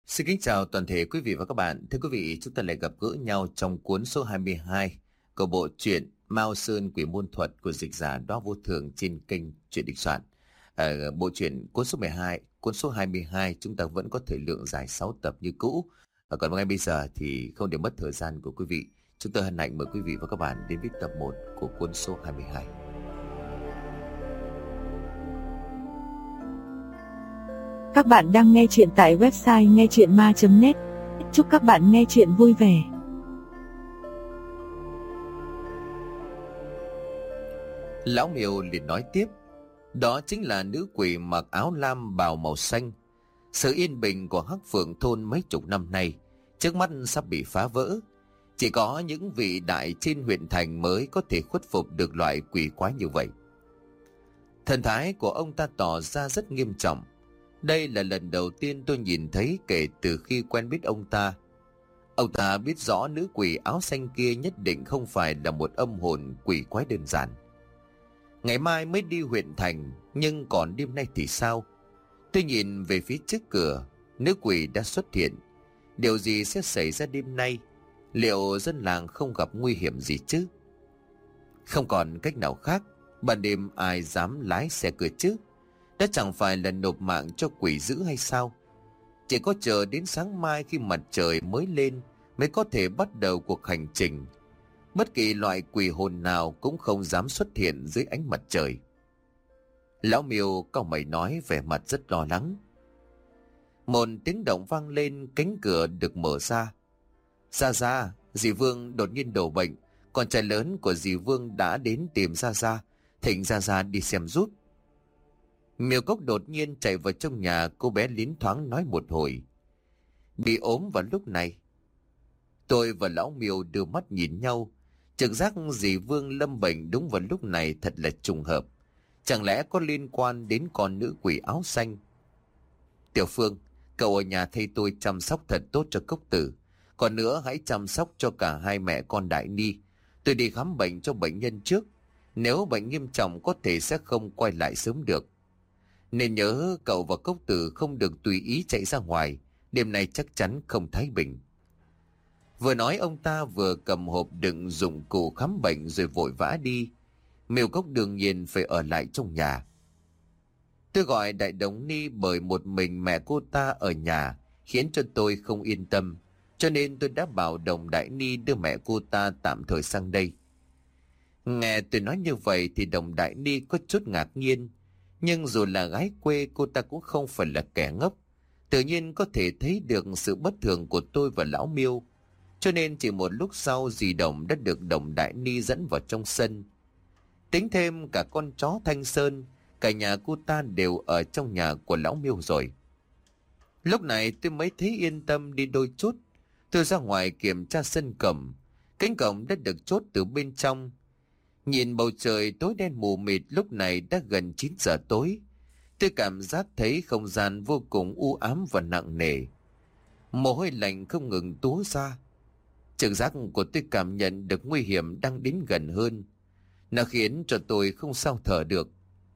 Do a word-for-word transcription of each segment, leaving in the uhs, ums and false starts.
Xin kính chào toàn thể quý vị và các bạn. Thưa quý vị, chúng ta lại gặp gỡ nhau trong cuốn số hai mươi hai của bộ truyện Mao Sơn Quỷ Môn Thuật của dịch giả Đó Vô Thường trên kênh Truyện Địch Soạn. Ở bộ truyện cuốn số mười hai, cuốn số hai mươi hai chúng ta vẫn có thời lượng dài sáu tập như cũ. Và còn ngay bây giờ thì không để mất thời gian của quý vị, chúng tôi hân hạnh mời quý vị và các bạn đến với tập một của cuốn số hai mươi hai. Các bạn đang nghe chuyện tại website nghe chuyện ma chấm net. Chúc các bạn nghe chuyện vui vẻ. Lão Miêu liền nói tiếp, đó chính là nữ quỷ mặc áo lam bào màu xanh. Sự yên bình của Hắc Phượng thôn mấy chục năm nay trước mắt sắp bị phá vỡ. Chỉ có những vị đại trên huyện thành mới có thể khuất phục được loại quỷ quái như vậy. Thần thái của ông ta tỏ ra rất nghiêm trọng. Đây là lần đầu tiên tôi nhìn thấy kể từ khi quen biết ông ta. Ông ta biết rõ nữ quỷ áo xanh kia nhất định không phải là một âm hồn quỷ quái đơn giản. Ngày mai mới đi huyện thành, nhưng còn đêm nay thì sao? Tôi nhìn về phía trước cửa, nữ quỷ đã xuất hiện. Điều gì sẽ xảy ra đêm nay? Liệu dân làng không gặp nguy hiểm gì chứ? Không còn cách nào khác, ban đêm ai dám lái xe cửa chứ? Đó chẳng phải là nộp mạng cho quỷ dữ hay sao? Chỉ có chờ đến sáng mai khi mặt trời mới lên mới có thể bắt đầu cuộc hành trình. Bất kỳ loại quỷ hồn nào cũng không dám xuất hiện dưới ánh mặt trời. Lão Miêu cau mày nói vẻ mặt rất lo lắng. Một tiếng động vang lên, cánh cửa được mở ra. Gia Gia, dì Vương đột nhiên đổ bệnh. Con trai lớn của dì Vương đã đến tìm Gia Gia, thỉnh Gia Gia đi xem giúp. Miêu Cốc đột nhiên chạy vào trong nhà, cô bé lín thoáng nói một hồi. Bị ốm vào lúc này. Tôi và lão Miêu đưa mắt nhìn nhau. Trực giác dì Vương lâm bệnh đúng vào lúc này thật là trùng hợp. Chẳng lẽ có liên quan đến con nữ quỷ áo xanh? Tiểu Phương, cậu ở nhà thay tôi chăm sóc thật tốt cho Cốc Tử. Còn nữa hãy chăm sóc cho cả hai mẹ con Đại Ni. Tôi đi khám bệnh cho bệnh nhân trước. Nếu bệnh nghiêm trọng có thể sẽ không quay lại sớm được. Nên nhớ cậu và Cốc Tử không được tùy ý chạy ra ngoài. Đêm nay chắc chắn không thái bình. Vừa nói ông ta vừa cầm hộp đựng dụng cụ khám bệnh rồi vội vã đi. Miêu Cốc đương nhiên phải ở lại trong nhà. Tôi gọi Đại Đồng Ni bởi một mình mẹ cô ta ở nhà khiến cho tôi không yên tâm. Cho nên tôi đã bảo Đồng Đại Ni đưa mẹ cô ta tạm thời sang đây. Nghe tôi nói như vậy thì Đồng Đại Ni có chút ngạc nhiên. Nhưng dù là gái quê, cô ta cũng không phải là kẻ ngốc. Tự nhiên có thể thấy được sự bất thường của tôi và lão Miêu. Cho nên chỉ một lúc sau dì Đồng đã được Đồng Đại Ni dẫn vào trong sân. Tính thêm cả con chó Thanh Sơn, cả nhà cô ta đều ở trong nhà của lão Miêu rồi. Lúc này tôi mới thấy yên tâm đi đôi chút. Tôi ra ngoài kiểm tra sân cổng. Cánh cổng đã được chốt từ bên trong. Nhìn bầu trời tối đen mù mịt, lúc này đã gần chín giờ tối. Tôi cảm giác thấy không gian vô cùng u ám và nặng nề. Mồ hôi lạnh không ngừng túa ra. Trực giác của tôi cảm nhận được nguy hiểm đang đến gần hơn. Nó khiến cho tôi không sao thở được.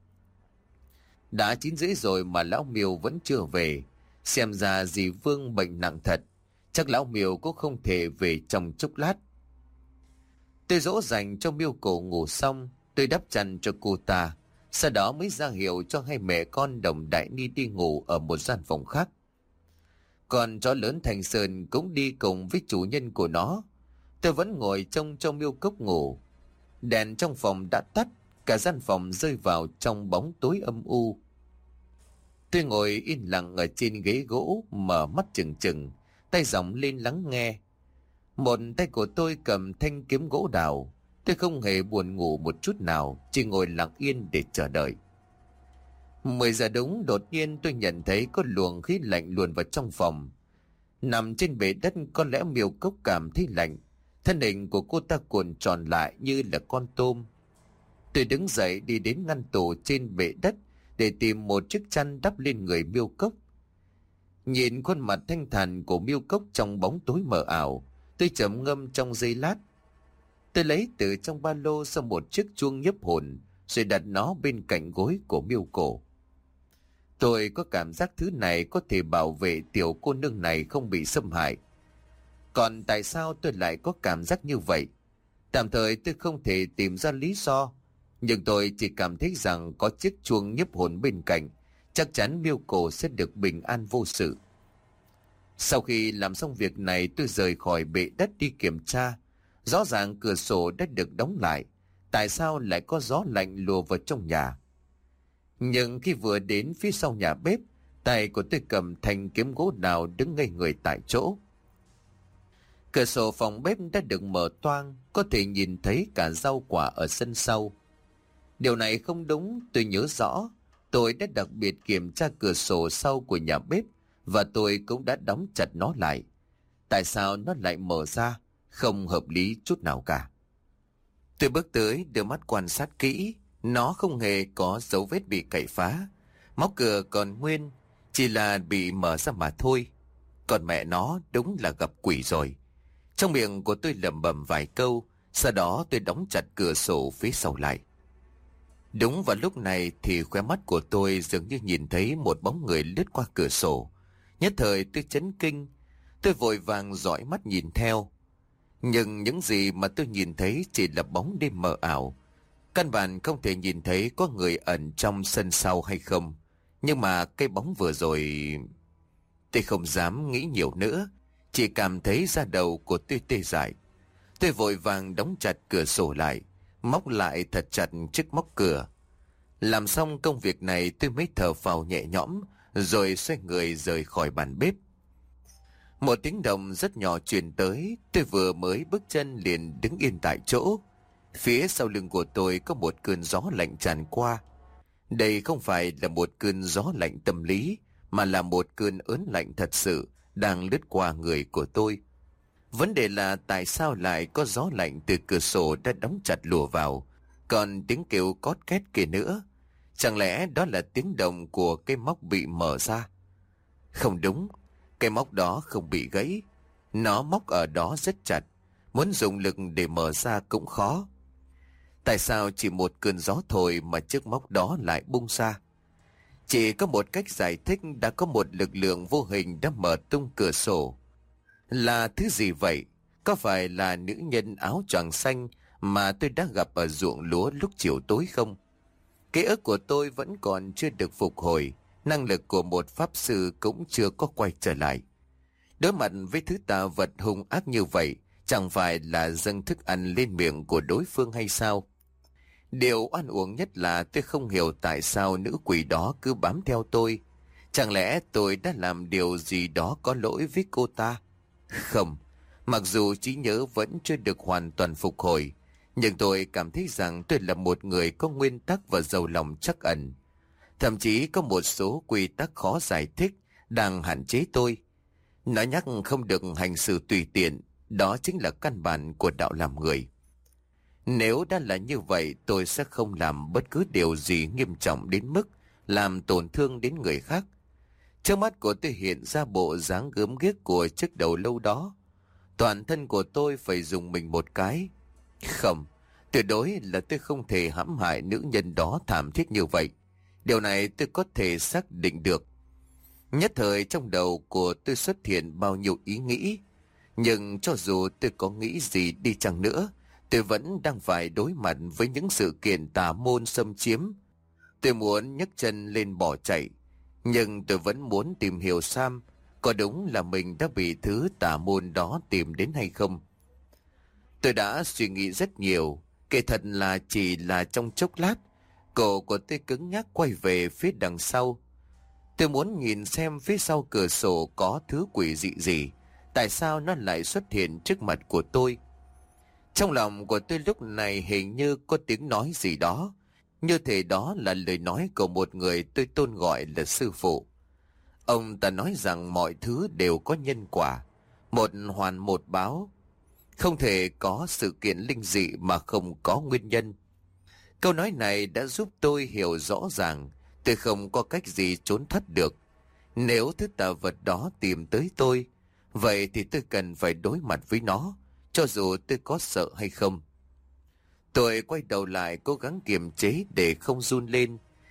Đã chín rưỡi rồi mà lão Miêu vẫn chưa về. Xem ra dì Vương bệnh nặng thật. Chắc lão Miêu cũng không thể về trong chốc lát. Tôi dỗ dành cho Miêu Cổ ngủ xong, tôi đắp chăn cho cô ta, sau đó mới ra hiệu cho hai mẹ con Đồng Đại Ni đi ngủ ở một gian phòng khác. Còn chó lớn Thanh Sơn cũng đi cùng với chủ nhân của nó. Tôi vẫn ngồi trông cho Miêu Cốc ngủ. Đèn trong phòng đã tắt, cả gian phòng rơi vào trong bóng tối âm u. Tôi ngồi yên lặng ở trên ghế gỗ, mở mắt chừng chừng, tay giọng lên lắng nghe. Một tay của tôi cầm thanh kiếm gỗ đào. Tôi không hề buồn ngủ một chút nào, chỉ ngồi lặng yên để chờ đợi. Mười giờ đúng, đột nhiên tôi nhận thấy có luồng khí lạnh luồn vào trong phòng. Nằm trên bệ đất, có lẽ Miêu Cốc cảm thấy lạnh. Thân hình của cô ta cuộn tròn lại như là con tôm. Tôi đứng dậy đi đến ngăn tủ trên bệ đất để tìm một chiếc chăn đắp lên người Miêu Cốc. Nhìn khuôn mặt thanh thản của Miêu Cốc trong bóng tối mờ ảo, tôi trầm ngâm trong giây lát. Tôi lấy từ trong ba lô ra một chiếc chuông nhấp hồn, rồi đặt nó bên cạnh gối của Miêu Cổ. Tôi có cảm giác thứ này có thể bảo vệ tiểu cô nương này không bị xâm hại. Còn tại sao tôi lại có cảm giác như vậy? Tạm thời tôi không thể tìm ra lý do, nhưng tôi chỉ cảm thấy rằng có chiếc chuông nhiếp hồn bên cạnh, chắc chắn miêu cổ sẽ được bình an vô sự. Sau khi làm xong việc này, tôi rời khỏi bệ đất đi kiểm tra. Rõ ràng cửa sổ đã được đóng lại, tại sao lại có gió lạnh lùa vào trong nhà? Nhưng khi vừa đến phía sau nhà bếp, tay của tôi cầm thanh kiếm gỗ đào đứng ngây người tại chỗ. Cửa sổ phòng bếp đã được mở toang, có thể nhìn thấy cả rau quả ở sân sau. Điều này không đúng, tôi nhớ rõ. Tôi đã đặc biệt kiểm tra cửa sổ sau của nhà bếp và tôi cũng đã đóng chặt nó lại. Tại sao nó lại mở ra? Không hợp lý chút nào cả. Tôi bước tới đưa mắt quan sát kỹ. Nó không hề có dấu vết bị cậy phá. Móc cửa còn nguyên, chỉ là bị mở ra mà thôi. Còn mẹ nó đúng là gặp quỷ rồi. Trong miệng của tôi lẩm bẩm vài câu, sau đó tôi đóng chặt cửa sổ phía sau lại. Đúng vào lúc này thì khóe mắt của tôi dường như nhìn thấy một bóng người lướt qua cửa sổ. Nhất thời tôi chấn kinh, tôi vội vàng dõi mắt nhìn theo. Nhưng những gì mà tôi nhìn thấy chỉ là bóng đêm mờ ảo. Căn bản không thể nhìn thấy có người ẩn trong sân sau hay không. Nhưng mà cái bóng vừa rồi... Tôi không dám nghĩ nhiều nữa, chỉ cảm thấy da đầu của tôi tê dại. Tôi vội vàng đóng chặt cửa sổ lại, móc lại thật chặt chiếc móc cửa. Làm xong công việc này tôi mới thở phào nhẹ nhõm, rồi xoay người rời khỏi bàn bếp. Một tiếng động rất nhỏ truyền tới, tôi vừa mới bước chân liền đứng yên tại chỗ. Phía sau lưng của tôi có một cơn gió lạnh tràn qua. Đây không phải là một cơn gió lạnh tâm lý, mà là một cơn ớn lạnh thật sự đang lướt qua người của tôi. Vấn đề là tại sao lại có gió lạnh từ cửa sổ đã đóng chặt lùa vào, còn tiếng kêu cót két kia nữa. Chẳng lẽ đó là tiếng động của cái móc bị mở ra? Không đúng, cái móc đó không bị gãy. Nó móc ở đó rất chặt, muốn dùng lực để mở ra cũng khó. Tại sao chỉ một cơn gió thổi mà chiếc móc đó lại bung ra? Chỉ có một cách giải thích, đã có một lực lượng vô hình đã mở tung cửa sổ. Là thứ gì vậy? Có phải là nữ nhân áo choàng xanh mà tôi đã gặp ở ruộng lúa lúc chiều tối không? Ký ức của tôi vẫn còn chưa được phục hồi, năng lực của một pháp sư cũng chưa có quay trở lại. Đối mặt với thứ tà vật hung ác như vậy, chẳng phải là dâng thức ăn lên miệng của đối phương hay sao? Điều oan uổng nhất là tôi không hiểu tại sao nữ quỷ đó cứ bám theo tôi. Chẳng lẽ tôi đã làm điều gì đó có lỗi với cô ta? Không, mặc dù trí nhớ vẫn chưa được hoàn toàn phục hồi, nhưng tôi cảm thấy rằng tôi là một người có nguyên tắc và giàu lòng trắc ẩn. Thậm chí có một số quy tắc khó giải thích đang hạn chế tôi. Nó nhắc không được hành xử tùy tiện, đó chính là căn bản của đạo làm người. Nếu đã là như vậy, tôi sẽ không làm bất cứ điều gì nghiêm trọng đến mức làm tổn thương đến người khác. Trước mắt của tôi hiện ra bộ dáng gớm ghiếc của chiếc đầu lâu đó. Toàn thân của tôi phải dùng mình một cái. Không, tuyệt đối là tôi không thể hãm hại nữ nhân đó thảm thiết như vậy. Điều này tôi có thể xác định được. Nhất thời trong đầu của tôi xuất hiện bao nhiêu ý nghĩ. Nhưng cho dù tôi có nghĩ gì đi chăng nữa, tôi vẫn đang phải đối mặt với những sự kiện tà môn xâm chiếm. Tôi muốn nhấc chân lên bỏ chạy, nhưng tôi vẫn muốn tìm hiểu Sam có đúng là mình đã bị thứ tà môn đó tìm đến hay không. Tôi đã suy nghĩ rất nhiều, kể thật là chỉ là trong chốc lát, cổ của tôi cứng nhắc quay về phía đằng sau. Tôi muốn nhìn xem phía sau cửa sổ có thứ quỷ dị gì, tại sao nó lại xuất hiện trước mặt của tôi. Trong lòng của tôi lúc này hình như có tiếng nói gì đó, như thể đó là lời nói của một người tôi tôn gọi là sư phụ. Ông ta nói rằng mọi thứ đều có nhân quả, một hoàn một báo. Không thể có sự kiện linh dị mà không có nguyên nhân. Câu nói này đã giúp tôi hiểu rõ ràng tôi không có cách gì trốn thoát được. Nếu thứ tà vật đó tìm tới tôi, vậy thì tôi cần phải đối mặt với nó, cho dù tôi có sợ hay không. Tôi quay đầu lại cố gắng kiềm chế để không run lên,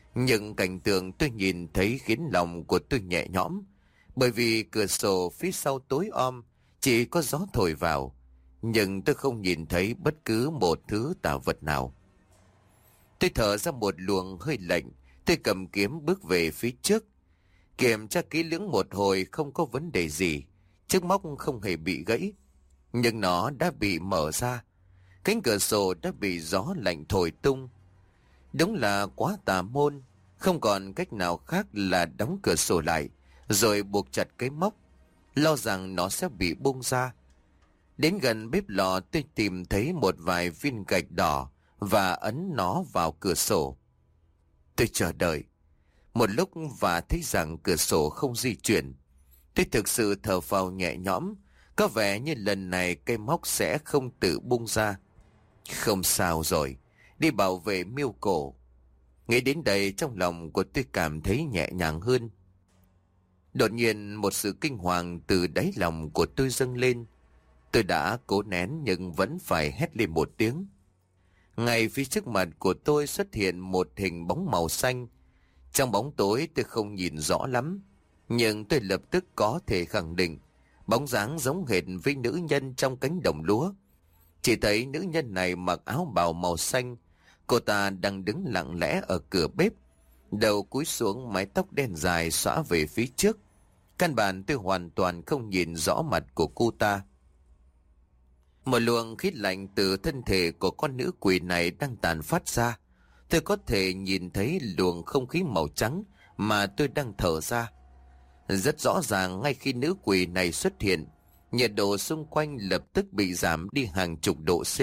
Nhưng cảnh tượng tôi nhìn thấy khiến lòng của tôi nhẹ nhõm, bởi vì cửa sổ phía sau tối om, chỉ có gió thổi vào, nhưng tôi không nhìn thấy bất cứ một thứ tà vật nào. Tôi thở ra một luồng hơi lạnh, tôi cầm kiếm bước về phía trước. Kiểm tra kỹ lưỡng một hồi không có vấn đề gì, chiếc móc không hề bị gãy, nhưng nó đã bị mở ra. Cánh cửa sổ đã bị gió lạnh thổi tung. Đúng là quá tà môn, không còn cách nào khác là đóng cửa sổ lại, rồi buộc chặt cái móc, lo rằng nó sẽ bị bung ra. Đến gần bếp lò tôi tìm thấy một vài viên gạch đỏ và ấn nó vào cửa sổ. Tôi chờ đợi một lúc và thấy rằng cửa sổ không di chuyển. Tôi thực sự thở phào nhẹ nhõm, có vẻ như lần này cây móc sẽ không tự bung ra. Không sao rồi, đi bảo vệ miêu cổ. Nghĩ đến đây trong lòng của tôi cảm thấy nhẹ nhàng hơn. Đột nhiên một sự kinh hoàng từ đáy lòng của tôi dâng lên. Tôi đã cố nén nhưng vẫn phải hét lên một tiếng. Ngay phía trước mặt của tôi xuất hiện một hình bóng màu xanh. Trong bóng tối tôi không nhìn rõ lắm, nhưng tôi lập tức có thể khẳng định bóng dáng giống hệt với nữ nhân trong cánh đồng lúa. Chỉ thấy nữ nhân này mặc áo bào màu xanh. Cô ta đang đứng lặng lẽ ở cửa bếp, đầu cúi xuống, mái tóc đen dài xõa về phía trước. Căn bản tôi hoàn toàn không nhìn rõ mặt của cô ta. Một luồng khí lạnh từ thân thể của con nữ quỷ này đang tàn phát ra. Tôi có thể nhìn thấy luồng không khí màu trắng mà tôi đang thở ra. Rất rõ ràng ngay khi nữ quỷ này xuất hiện, nhiệt độ xung quanh lập tức bị giảm đi hàng chục độ C.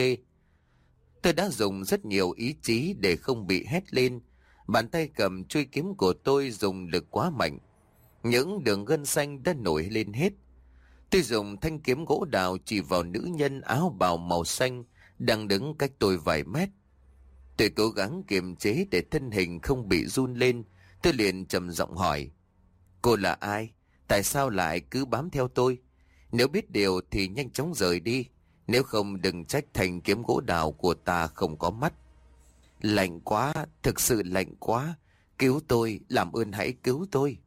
Tôi đã dùng rất nhiều ý chí để không bị hét lên. Bàn tay cầm chuôi kiếm của tôi dùng lực quá mạnh. Những đường gân xanh đã nổi lên hết. Tôi dùng thanh kiếm gỗ đào chỉ vào nữ nhân áo bào màu xanh đang đứng cách tôi vài mét. Tôi cố gắng kiềm chế để thân hình không bị run lên. Tôi liền trầm giọng hỏi: cô là ai? Tại sao lại cứ bám theo tôi? Nếu biết điều thì nhanh chóng rời đi, nếu không đừng trách thanh kiếm gỗ đào của ta không có mắt. Lạnh quá, thực sự lạnh quá. Cứu tôi, làm ơn hãy cứu tôi.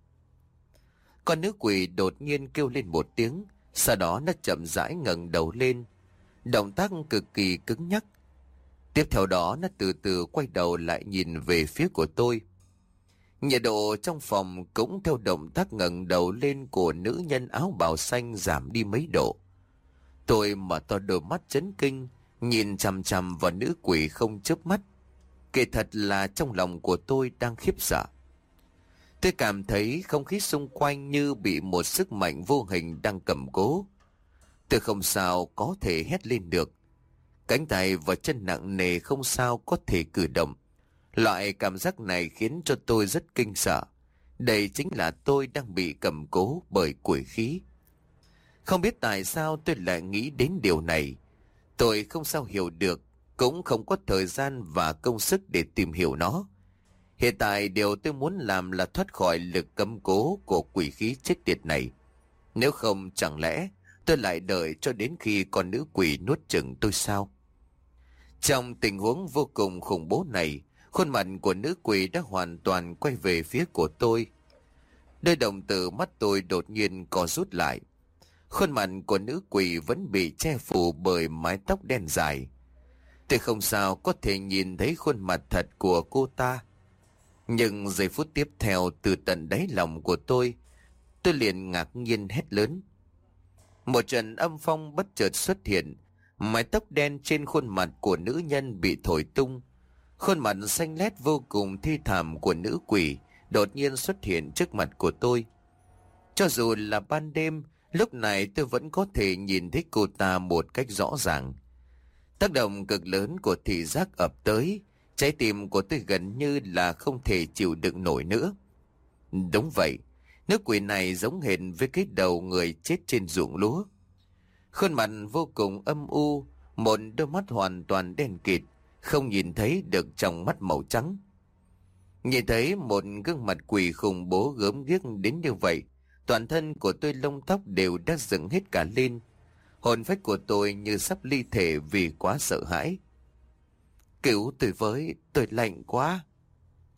Con nữ quỷ đột nhiên kêu lên một tiếng, sau đó nó chậm rãi ngẩng đầu lên, động tác cực kỳ cứng nhắc. Tiếp theo đó nó từ từ quay đầu lại nhìn về phía của tôi. Nhiệt độ trong phòng cũng theo động tác ngẩng đầu lên của nữ nhân áo bào xanh giảm đi mấy độ. Tôi mở to đôi mắt chấn kinh, nhìn chằm chằm vào nữ quỷ không chớp mắt. Kể thật là trong lòng của tôi đang khiếp sợ. Tôi cảm thấy không khí xung quanh như bị một sức mạnh vô hình đang cầm cố. Tôi không sao có thể hét lên được. Cánh tay và chân nặng nề không sao có thể cử động. Loại cảm giác này khiến cho tôi rất kinh sợ. Đây chính là tôi đang bị cầm cố bởi quỷ khí. Không biết tại sao tôi lại nghĩ đến điều này. Tôi không sao hiểu được, cũng không có thời gian và công sức để tìm hiểu nó. Hiện tại điều tôi muốn làm là thoát khỏi lực cấm cố của quỷ khí chết tiệt này. Nếu không chẳng lẽ tôi lại đợi cho đến khi con nữ quỷ nuốt chửng tôi sao? Trong tình huống vô cùng khủng bố này, khuôn mặt của nữ quỷ đã hoàn toàn quay về phía của tôi. Đôi đồng tử mắt tôi đột nhiên co rút lại. Khuôn mặt của nữ quỷ vẫn bị che phủ bởi mái tóc đen dài. Tôi không sao có thể nhìn thấy khuôn mặt thật của cô ta. Nhưng giây phút tiếp theo, từ tận đáy lòng của tôi, tôi liền ngạc nhiên hét lớn. Một trận âm phong bất chợt xuất hiện. Mái tóc đen trên khuôn mặt của nữ nhân bị thổi tung. Khuôn mặt xanh lét vô cùng thi thảm của nữ quỷ đột nhiên xuất hiện trước mặt của tôi. Cho dù là ban đêm, lúc này tôi vẫn có thể nhìn thấy cô ta một cách rõ ràng. Tác động cực lớn của thị giác ập tới, trái tim của tôi gần như là không thể chịu đựng nổi nữa. Đúng vậy, nữ quỷ này giống hệt với cái đầu người chết trên ruộng lúa. Khuôn mặt vô cùng âm u, một đôi mắt hoàn toàn đen kịt, không nhìn thấy được trong mắt màu trắng. Nhìn thấy một gương mặt quỷ khủng bố gớm ghiếc đến như vậy, toàn thân của tôi lông tóc đều đã dựng hết cả lên. Hồn phách của tôi như sắp ly thể vì quá sợ hãi. Cứu tôi với, tôi lạnh quá.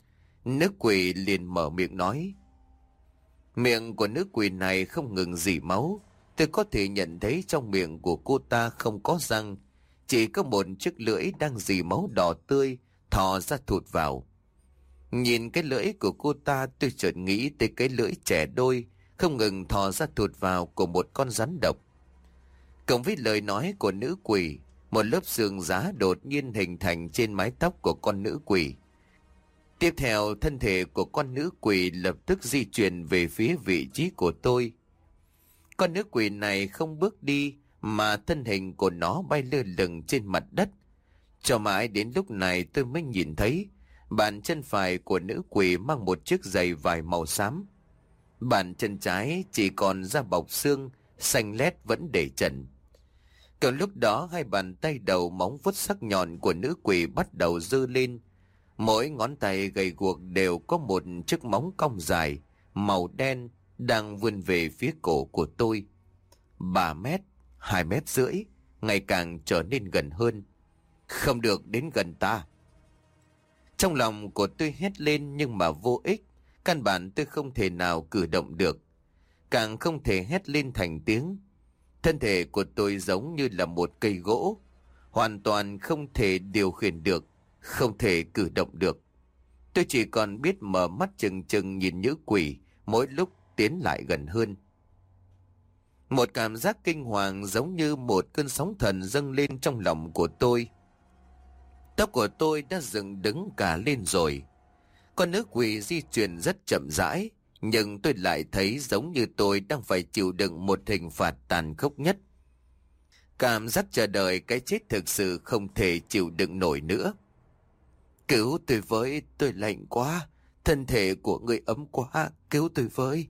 Nữ quỷ liền mở miệng nói. Miệng của nữ quỷ này không ngừng rỉ máu. Tôi có thể nhận thấy trong miệng của cô ta không có răng, chỉ có một chiếc lưỡi đang rỉ máu đỏ tươi thò ra thụt vào. Nhìn cái lưỡi của cô ta, tôi chợt nghĩ tới cái lưỡi trẻ đôi không ngừng thò ra thụt vào của một con rắn độc. Cộng với lời nói của nữ quỷ, một lớp sương giá đột nhiên hình thành trên mái tóc của con nữ quỷ. Tiếp theo, thân thể của con nữ quỷ lập tức di chuyển về phía vị trí của tôi. Con nữ quỷ này không bước đi, mà thân hình của nó bay lơ lửng trên mặt đất. Cho mãi đến lúc này tôi mới nhìn thấy bàn chân phải của nữ quỷ mang một chiếc giày vải màu xám. Bàn chân trái chỉ còn da bọc xương, xanh lét vẫn để trần. Còn lúc đó hai bàn tay đầu móng vuốt sắc nhọn của nữ quỷ bắt đầu giơ lên. Mỗi ngón tay gầy guộc đều có một chiếc móng cong dài, màu đen, đang vươn về phía cổ của tôi. Ba mét, hai mét rưỡi, ngày càng trở nên gần hơn. Không được đến gần ta. Trong lòng của tôi hét lên nhưng mà vô ích. Căn bản tôi không thể nào cử động được, càng không thể hét lên thành tiếng. Thân thể của tôi giống như là một cây gỗ, hoàn toàn không thể điều khiển được, không thể cử động được. Tôi chỉ còn biết mở mắt chừng chừng nhìn nữ quỷ mỗi lúc tiến lại gần hơn. Một cảm giác kinh hoàng giống như một cơn sóng thần dâng lên trong lòng của tôi. Tóc của tôi đã dựng đứng cả lên rồi. Con nữ quỷ di chuyển rất chậm rãi, nhưng tôi lại thấy giống như tôi đang phải chịu đựng một hình phạt tàn khốc nhất. Cảm giác chờ đợi cái chết thực sự không thể chịu đựng nổi nữa. Cứu tôi với, tôi lạnh quá, thân thể của người ấm quá, cứu tôi với.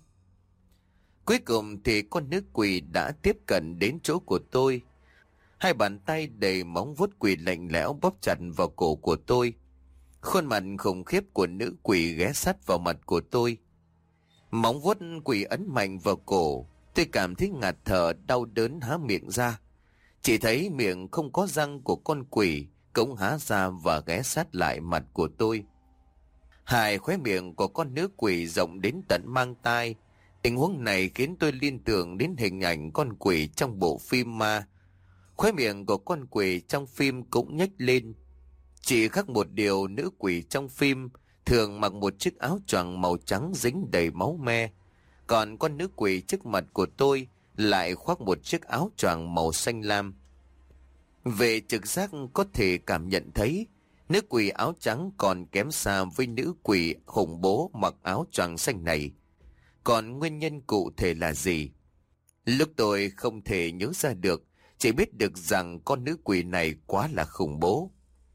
Cuối cùng thì con nữ quỷ đã tiếp cận đến chỗ của tôi. Hai bàn tay đầy móng vuốt quỷ lạnh lẽo bóp chặt vào cổ của tôi. Khuôn mặt khủng khiếp của nữ quỷ ghé sát vào mặt của tôi. Móng vuốt quỷ ấn mạnh vào cổ. Tôi cảm thấy ngạt thở, đau đớn há miệng ra. Chỉ thấy miệng không có răng của con quỷ cũng há ra và ghé sát lại mặt của tôi. Hai khóe miệng của con nữ quỷ rộng đến tận mang tai. Tình huống này khiến tôi liên tưởng đến hình ảnh con quỷ trong bộ phim ma. Khóe miệng của con quỷ trong phim cũng nhếch lên. Chỉ khác một điều, nữ quỷ trong phim thường mặc một chiếc áo choàng màu trắng dính đầy máu me. Còn con nữ quỷ trước mặt của tôi lại khoác một chiếc áo choàng màu xanh lam. Về trực giác có thể cảm nhận thấy, nữ quỷ áo trắng còn kém xa với nữ quỷ khủng bố mặc áo choàng xanh này. Còn nguyên nhân cụ thể là gì? Lúc tôi không thể nhớ ra được, chỉ biết được rằng con nữ quỷ này quá là khủng bố.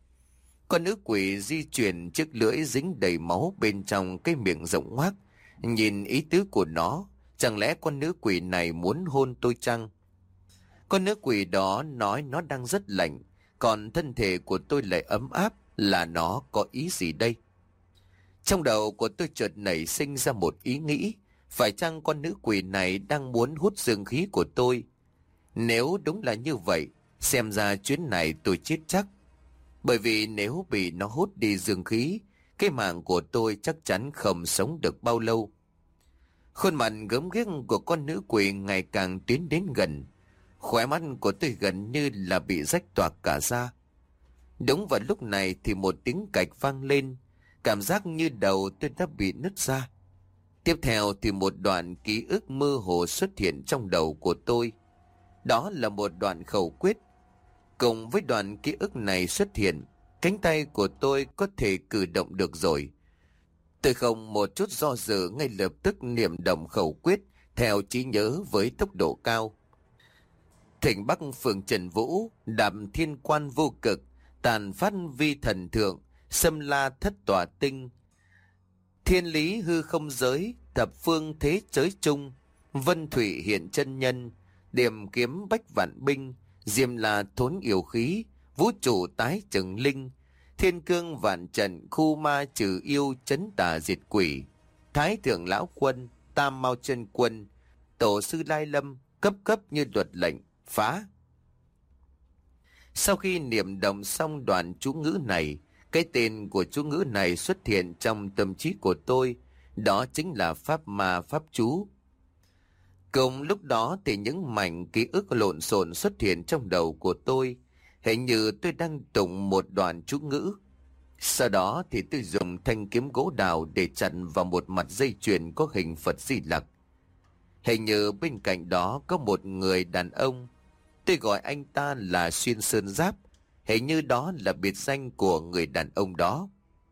Con nữ quỷ di chuyển chiếc lưỡi dính đầy máu bên trong cái miệng rộng ngoác. Nhìn ý tứ của nó, chẳng lẽ con nữ quỷ này muốn hôn tôi chăng? Con nữ quỷ đó nói nó đang rất lạnh, còn thân thể của tôi lại ấm áp, là nó có ý gì đây? Trong đầu của tôi chợt nảy sinh ra một ý nghĩ, phải chăng con nữ quỷ này đang muốn hút dương khí của tôi? Nếu đúng là như vậy, xem ra chuyến này tôi chết chắc. Bởi vì nếu bị nó hút đi dương khí, cái mạng của tôi chắc chắn không sống được bao lâu. Khuôn mặt gớm ghiếc của con nữ quỷ ngày càng tiến đến gần. Khóe mắt của tôi gần như là bị rách toạc cả ra. Đúng vào lúc này thì một tiếng cạch vang lên. Cảm giác như đầu tôi đã bị nứt ra. Tiếp theo thì một đoạn ký ức mơ hồ xuất hiện trong đầu của tôi. Đó là một đoạn khẩu quyết. Cùng với đoạn ký ức này xuất hiện, cánh tay của tôi có thể cử động được rồi. Tôi không một chút do dự, ngay lập tức niệm động khẩu quyết theo trí nhớ với tốc độ cao. Thỉnh Bắc phường Trần Vũ, đạp thiên quan vô cực, tàn phát vi thần thượng, xâm la thất tỏa tinh. Thiên lý hư không giới, thập phương thế giới chung, vân thủy hiện chân nhân, điểm kiếm bách vạn binh, diêm la thốn yêu khí, vũ trụ tái trừng linh, thiên cương vạn trận, khu ma trừ yêu, chấn tà diệt quỷ, thái thượng lão quân, tam mao chân quân, tổ sư lai lâm, cấp cấp như luật lệnh, phá. Sau khi niệm động xong đoạn chú ngữ này, Cái tên của chú ngữ này xuất hiện trong tâm trí của tôi, đó chính là pháp ma pháp chú. Cùng lúc đó thì những mảnh ký ức lộn xộn xuất hiện trong đầu của tôi, hình như tôi đang tụng một đoạn chú ngữ. Sau đó thì tôi dùng thanh kiếm gỗ đào để chặn vào một mặt dây chuyền có hình Phật Di Lặc. Hình như bên cạnh đó có một người đàn ông. Tôi gọi anh ta là Xuyên Sơn Giáp. Hình như đó là biệt danh của người đàn ông đó.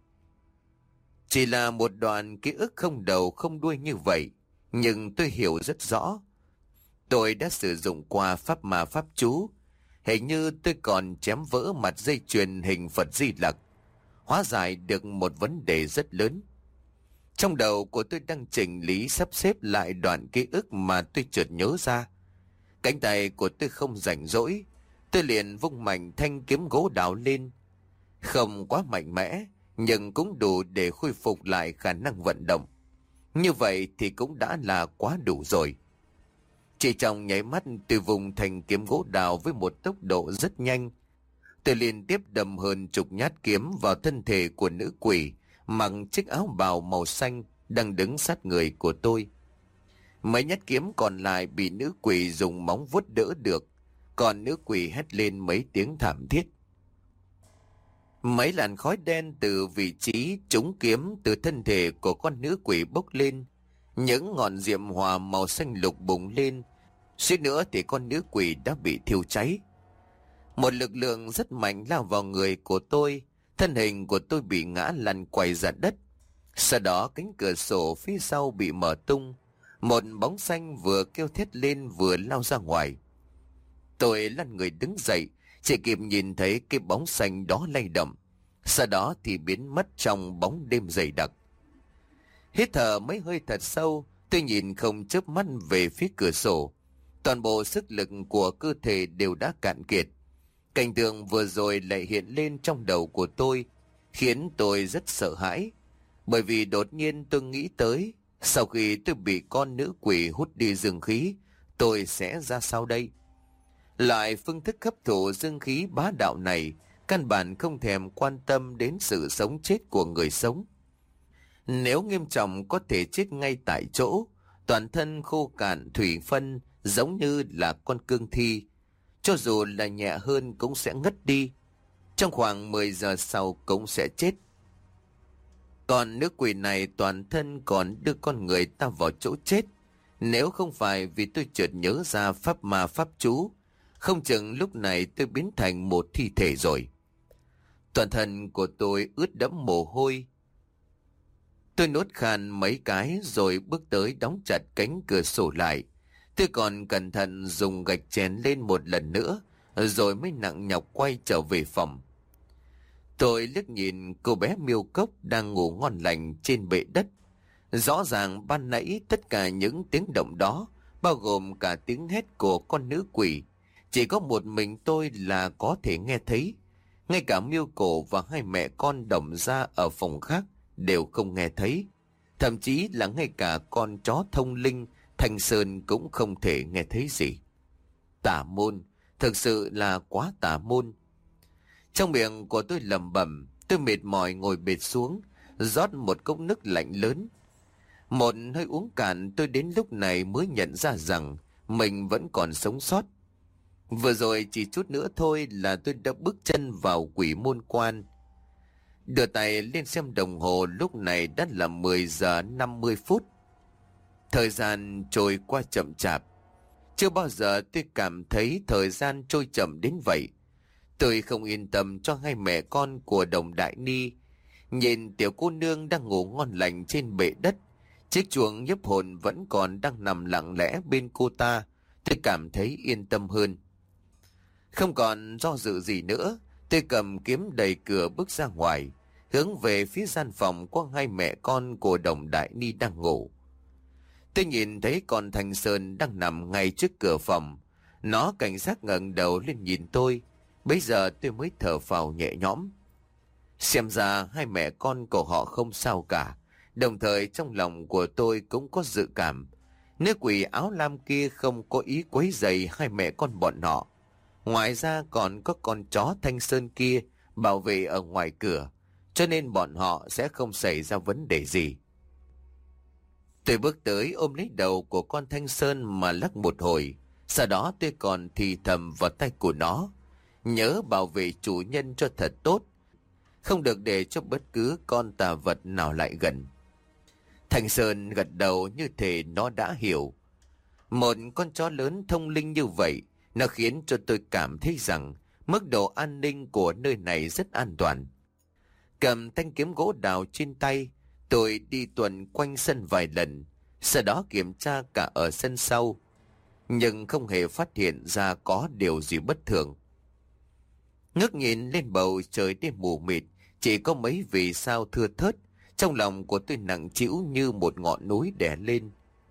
Chỉ là một đoạn ký ức không đầu không đuôi như vậy, nhưng tôi hiểu rất rõ. Tôi đã sử dụng qua pháp ma pháp chú. Hình như tôi còn chém vỡ mặt dây chuyền hình Phật Di Lặc, hóa giải được một vấn đề rất lớn. Trong đầu của tôi đang chỉnh lý sắp xếp lại đoạn ký ức mà tôi chợt nhớ ra. Cánh tay của tôi không rảnh rỗi, tôi liền vung mạnh thanh kiếm gỗ đào lên. Không quá mạnh mẽ, nhưng cũng đủ để khôi phục lại khả năng vận động. Như vậy thì cũng đã là quá đủ rồi. Chỉ trong nháy mắt, tôi vùng thanh kiếm gỗ đào với một tốc độ rất nhanh. Tôi liên tiếp đâm hơn chục nhát kiếm vào thân thể của nữ quỷ mặc chiếc áo bào màu xanh đang đứng sát người của tôi. Mấy nhát kiếm còn lại bị nữ quỷ dùng móng vuốt đỡ được, còn nữ quỷ hét lên mấy tiếng thảm thiết. Mấy làn khói đen từ vị trí trúng kiếm từ thân thể của con nữ quỷ bốc lên. Những ngọn diệm hòa màu xanh lục bùng lên. Suýt nữa thì con nữ quỷ đã bị thiêu cháy. Một lực lượng rất mạnh lao vào người của tôi. Thân hình của tôi bị ngã lăn quay ra đất. Sau đó cánh cửa sổ phía sau bị mở tung. Một bóng xanh vừa kêu thét lên vừa lao ra ngoài. Tôi lăn người đứng dậy, chỉ kịp nhìn thấy cái bóng xanh đó lay động. Sau đó thì biến mất trong bóng đêm dày đặc. Hít thở mấy hơi thật sâu, tôi nhìn không chớp mắt về phía cửa sổ. Toàn bộ sức lực của cơ thể đều đã cạn kiệt. Cảnh tượng vừa rồi lại hiện lên trong đầu của tôi, khiến tôi rất sợ hãi. Bởi vì đột nhiên tôi nghĩ tới, sau khi tôi bị con nữ quỷ hút đi dương khí, tôi sẽ ra sao đây? Lại phương thức hấp thụ dương khí bá đạo này, căn bản không thèm quan tâm đến sự sống chết của người sống. Nếu nghiêm trọng có thể chết ngay tại chỗ, toàn thân khô cạn thủy phân giống như là con cương thi. Cho dù là nhẹ hơn cũng sẽ ngất đi. Trong khoảng mười giờ sau cũng sẽ chết. Còn nữ quỷ này toàn thân còn đưa con người ta vào chỗ chết. Nếu không phải vì tôi chợt nhớ ra pháp ma pháp chú, không chừng lúc này tôi biến thành một thi thể rồi. Toàn thân của tôi ướt đẫm mồ hôi. Tôi nuốt khan mấy cái rồi bước tới đóng chặt cánh cửa sổ lại. Tôi còn cẩn thận dùng gạch chèn lên một lần nữa, rồi mới nặng nhọc quay trở về phòng. Tôi liếc nhìn cô bé Miêu Cốc đang ngủ ngon lành trên bệ đất. Rõ ràng ban nãy tất cả những tiếng động đó, bao gồm cả tiếng hét của con nữ quỷ, chỉ có một mình tôi là có thể nghe thấy. Ngay cả Miêu Cổ và hai mẹ con Đồng Gia ở phòng khác đều không nghe thấy. Thậm chí là ngay cả con chó thông linh Thanh Sơn cũng không thể nghe thấy gì. Tà môn, thực sự là quá tà môn. Trong miệng của tôi lẩm bẩm, tôi mệt mỏi ngồi bệt xuống, rót một cốc nước lạnh lớn. Một hơi uống cạn, tôi đến lúc này mới nhận ra rằng mình vẫn còn sống sót. Vừa rồi chỉ chút nữa thôi là tôi đã bước chân vào quỷ môn quan. Đưa tay lên xem đồng hồ, lúc này đã là mười giờ năm mươi phút. Thời gian trôi qua chậm chạp. Chưa bao giờ tôi cảm thấy thời gian trôi chậm đến vậy. Tôi không yên tâm cho hai mẹ con của Đồng Đại Ni. Nhìn tiểu cô nương đang ngủ ngon lành trên bệ đất, chiếc chuông nhiếp hồn vẫn còn đang nằm lặng lẽ bên cô ta, tôi cảm thấy yên tâm hơn. Không còn do dự gì nữa, tôi cầm kiếm đẩy cửa bước ra ngoài, hướng về phía gian phòng của hai mẹ con của Đồng Đại Ni đang ngủ. Tôi nhìn thấy con Thanh Sơn đang nằm ngay trước cửa phòng. Nó cảnh giác ngẩng đầu lên nhìn tôi. Bây giờ tôi mới thở phào nhẹ nhõm. Xem ra hai mẹ con của họ không sao cả. Đồng thời trong lòng của tôi cũng có dự cảm. Nữ quỷ áo lam kia không có ý quấy rầy hai mẹ con bọn họ. Ngoài ra còn có con chó Thanh Sơn kia bảo vệ ở ngoài cửa. cho nên bọn họ sẽ không xảy ra vấn đề gì. Tôi bước tới ôm lấy đầu của con Thanh Sơn mà lắc một hồi. Sau đó tôi còn thì thầm vào tay của nó: nhớ bảo vệ chủ nhân cho thật tốt, không được để cho bất cứ con tà vật nào lại gần. Thanh Sơn gật đầu như thể nó đã hiểu. Một con chó lớn thông linh như vậy, nó khiến cho tôi cảm thấy rằng mức độ an ninh của nơi này rất an toàn. Cầm thanh kiếm gỗ đào trên tay, tôi đi tuần quanh sân vài lần, sau đó kiểm tra cả ở sân sau, nhưng không hề phát hiện ra có điều gì bất thường. Ngước nhìn lên bầu trời đêm mù mịt, chỉ có mấy vì sao thưa thớt, trong lòng của tôi nặng trĩu như một ngọn núi đè lên.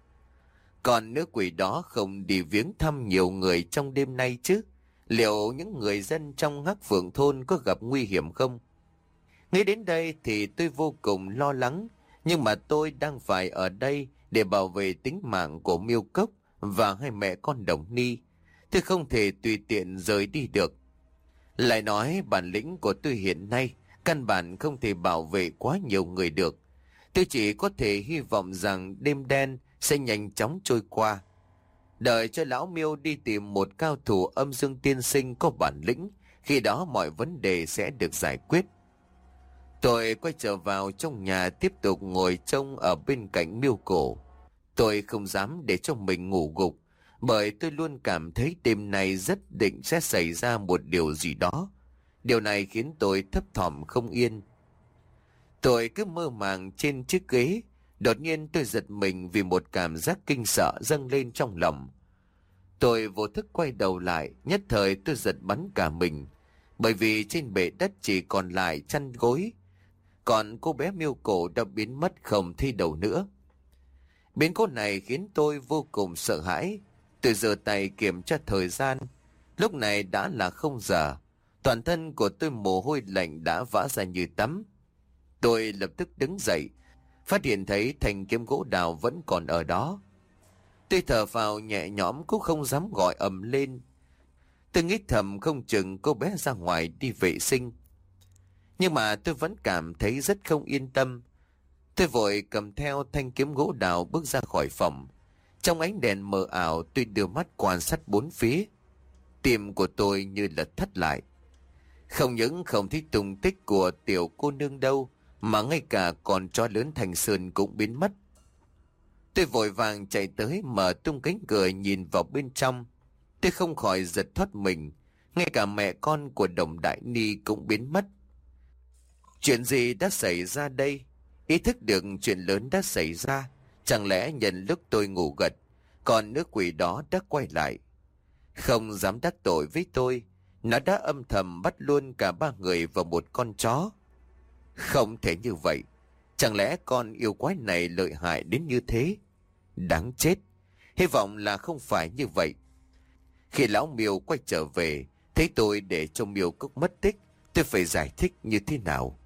Còn nữ quỷ đó không đi viếng thăm nhiều người trong đêm nay chứ? Liệu những người dân trong Hắc Phượng thôn có gặp nguy hiểm không? Nghĩ đến đây thì tôi vô cùng lo lắng, nhưng mà tôi đang phải ở đây để bảo vệ tính mạng của Miêu Cốc và hai mẹ con Đồng Ni. Tôi không thể tùy tiện rời đi được. Lại nói bản lĩnh của tôi hiện nay căn bản không thể bảo vệ quá nhiều người được. Tôi chỉ có thể hy vọng rằng đêm đen sẽ nhanh chóng trôi qua. Đợi cho lão Miêu đi tìm một cao thủ âm dương tiên sinh có bản lĩnh, khi đó mọi vấn đề sẽ được giải quyết. Tôi quay trở vào trong nhà tiếp tục ngồi trông ở bên cạnh Miêu cổ. Tôi không dám để cho mình ngủ gục, bởi tôi luôn cảm thấy đêm nay rất định sẽ xảy ra một điều gì đó. Điều này khiến tôi thấp thỏm không yên. Tôi cứ mơ màng trên chiếc ghế, đột nhiên tôi giật mình vì một cảm giác kinh sợ dâng lên trong lòng. Tôi vô thức quay đầu lại, nhất thời tôi giật bắn cả mình, bởi vì trên bệ đất chỉ còn lại chăn gối, còn cô bé Miêu cổ đã biến mất không thấy đâu nữa. Biến cố này khiến tôi vô cùng sợ hãi. Tôi giơ tay kiểm tra thời gian, lúc này đã là không giờ. Toàn thân của tôi mồ hôi lạnh đã vã ra như tắm. Tôi lập tức đứng dậy, phát hiện thấy thanh kiếm gỗ đào vẫn còn ở đó. Tôi thở phào nhẹ nhõm cũng không dám gọi ầm lên. Tôi nghĩ thầm không chừng cô bé ra ngoài đi vệ sinh. Nhưng mà tôi vẫn cảm thấy rất không yên tâm. Tôi vội cầm theo thanh kiếm gỗ đào bước ra khỏi phòng. Trong ánh đèn mờ ảo, tôi đưa mắt quan sát bốn phía. Tim của tôi như là thắt lại. Không những không thấy tung tích của tiểu cô nương đâu, mà ngay cả con chó lớn Thanh Sơn cũng biến mất. Tôi vội vàng chạy tới mở tung cánh cửa nhìn vào bên trong. Tôi không khỏi giật thoát mình. Ngay cả mẹ con của Đồng Đại Ni cũng biến mất. Chuyện gì đã xảy ra đây? Ý thức được chuyện lớn đã xảy ra, chẳng lẽ nhân lúc tôi ngủ gật, còn nữ quỷ đó đã quay lại? Không dám đắc tội với tôi, nó đã âm thầm bắt luôn cả ba người và một con chó. Không thể như vậy. Chẳng lẽ con yêu quái này lợi hại đến như thế? Đáng chết. Hy vọng là không phải như vậy. Khi lão Miêu quay trở về, thấy tôi để cho Miêu Cốc mất tích, tôi phải giải thích như thế nào?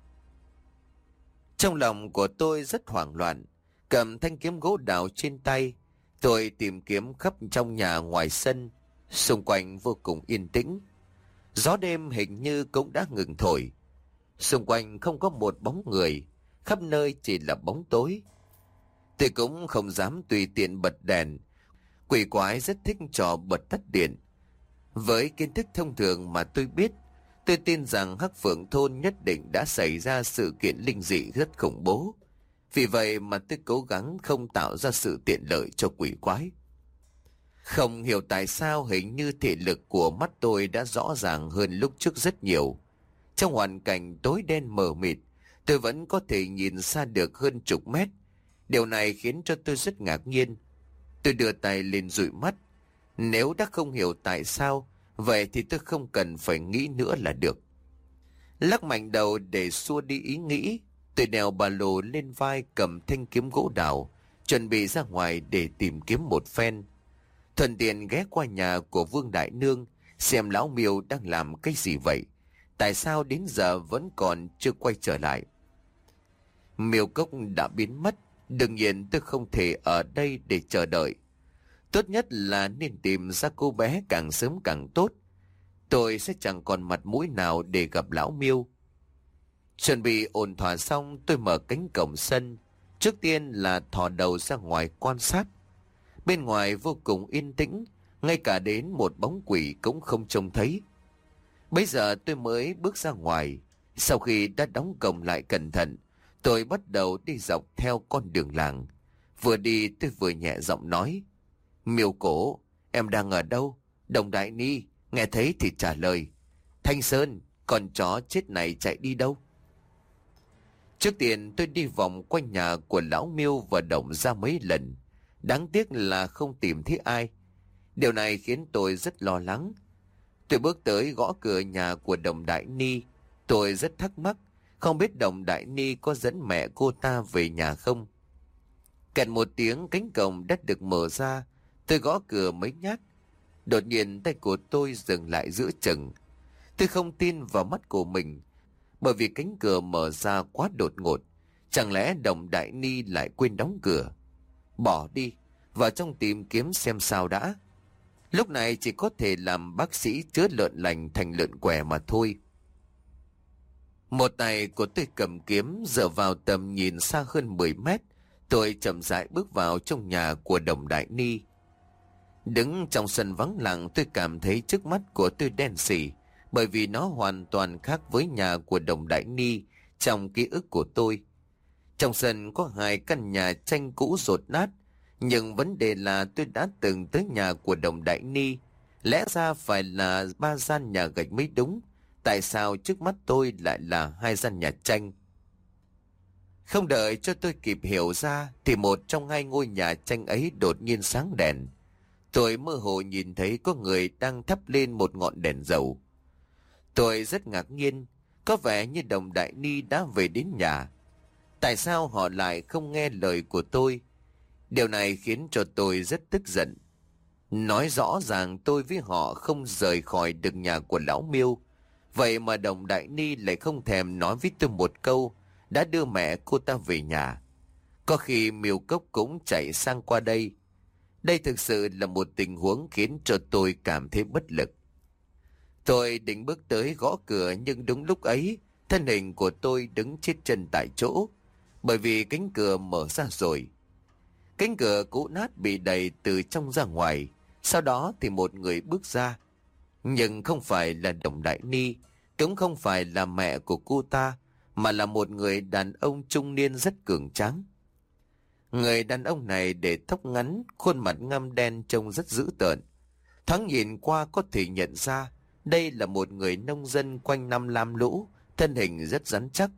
Trong lòng của tôi rất hoảng loạn. Cầm thanh kiếm gỗ đào trên tay, tôi tìm kiếm khắp trong nhà ngoài sân. Xung quanh vô cùng yên tĩnh. Gió đêm hình như cũng đã ngừng thổi. Xung quanh không có một bóng người, khắp nơi chỉ là bóng tối. Tôi cũng không dám tùy tiện bật đèn. Quỷ quái rất thích trò bật tắt điện. Với kiến thức thông thường mà tôi biết, tôi tin rằng Hắc Phượng thôn nhất định đã xảy ra sự kiện linh dị rất khủng bố. Vì vậy mà tôi cố gắng không tạo ra sự tiện lợi cho quỷ quái. Không hiểu tại sao hình như thị lực của mắt tôi đã rõ ràng hơn lúc trước rất nhiều. Trong hoàn cảnh tối đen mờ mịt, tôi vẫn có thể nhìn xa được hơn chục mét. Điều này khiến cho tôi rất ngạc nhiên. Tôi đưa tay lên dụi mắt. Nếu đã không hiểu tại sao, vậy thì tôi không cần phải nghĩ nữa là được. Lắc mạnh đầu để xua đi ý nghĩ, tôi đèo ba lô lên vai cầm thanh kiếm gỗ đào, chuẩn bị ra ngoài để tìm kiếm một phen. Thuận tiện ghé qua nhà của Vương Đại Nương, xem lão Miêu đang làm cái gì vậy. Tại sao đến giờ vẫn còn chưa quay trở lại? Miêu Cốc đã biến mất, đương nhiên tôi không thể ở đây để chờ đợi. Tốt nhất là nên tìm ra cô bé càng sớm càng tốt. Tôi sẽ chẳng còn mặt mũi nào để gặp lão Miêu. Chuẩn bị ổn thỏa xong, tôi mở cánh cổng sân. Trước tiên là thò đầu ra ngoài quan sát. Bên ngoài vô cùng yên tĩnh, ngay cả đến một bóng quỷ cũng không trông thấy. Bây giờ tôi mới bước ra ngoài. Sau khi đã đóng cổng lại cẩn thận, tôi bắt đầu đi dọc theo con đường làng. Vừa đi tôi vừa nhẹ giọng nói: Miêu Cổ, em đang ở đâu? Đồng Đại Ni, nghe thấy thì trả lời. Thanh Sơn, con chó chết này chạy đi đâu? Trước tiên tôi đi vòng quanh nhà của lão Miêu và Đồng ra mấy lần. Đáng tiếc là không tìm thấy ai. Điều này khiến tôi rất lo lắng. Tôi bước tới gõ cửa nhà của Đồng Đại Ni. Tôi rất thắc mắc, không biết Đồng Đại Ni có dẫn mẹ cô ta về nhà không? Kẹt một tiếng, cánh cổng đã được mở ra. Tôi gõ cửa mấy nhát. Đột nhiên tay của tôi dừng lại giữa chừng. Tôi không tin vào mắt của mình, bởi vì cánh cửa mở ra quá đột ngột. Chẳng lẽ Đồng Đại Ni lại quên đóng cửa? Bỏ đi, vào trong tìm kiếm xem sao đã. Lúc này chỉ có thể làm bác sĩ chữa lợn lành thành lợn què mà thôi. Một tay của tôi cầm kiếm, dựa vào tầm nhìn xa hơn mười mét. Tôi chậm rãi bước vào trong nhà của Đồng Đại Ni. Đứng trong sân vắng lặng, tôi cảm thấy trước mắt của tôi đen sì, bởi vì nó hoàn toàn khác với nhà của Đồng Đại Ni trong ký ức của tôi. Trong sân có hai căn nhà tranh cũ dột nát, nhưng vấn đề là tôi đã từng tới nhà của Đồng Đại Ni. Lẽ ra phải là ba gian nhà gạch mới đúng. Tại sao trước mắt tôi lại là hai gian nhà tranh? Không đợi cho tôi kịp hiểu ra thì một trong hai ngôi nhà tranh ấy đột nhiên sáng đèn. Tôi mơ hồ nhìn thấy có người đang thắp lên một ngọn đèn dầu. Tôi rất ngạc nhiên, có vẻ như Đồng Đại Ni đã về đến nhà. Tại sao họ lại không nghe lời của tôi? Điều này khiến cho tôi rất tức giận. Nói rõ ràng tôi với họ không rời khỏi được nhà của lão Miêu. Vậy mà Đồng Đại Ni lại không thèm nói với tôi một câu, đã đưa mẹ cô ta về nhà. Có khi Miêu Cốc cũng chạy sang qua đây. Đây thực sự là một tình huống khiến cho tôi cảm thấy bất lực. Tôi định bước tới gõ cửa, nhưng đúng lúc ấy, thân hình của tôi đứng chết chân tại chỗ, bởi vì cánh cửa mở ra rồi. Cánh cửa cũ nát bị đẩy từ trong ra ngoài, sau đó thì một người bước ra. Nhưng không phải là Đồng Đại Ni, cũng không phải là mẹ của cô ta, mà là một người đàn ông trung niên rất cường tráng. Người đàn ông này để tóc ngắn, khuôn mặt ngăm đen trông rất dữ tợn. Thoáng nhìn qua có thể nhận ra đây là một người nông dân quanh năm lam lũ, thân hình rất rắn chắc.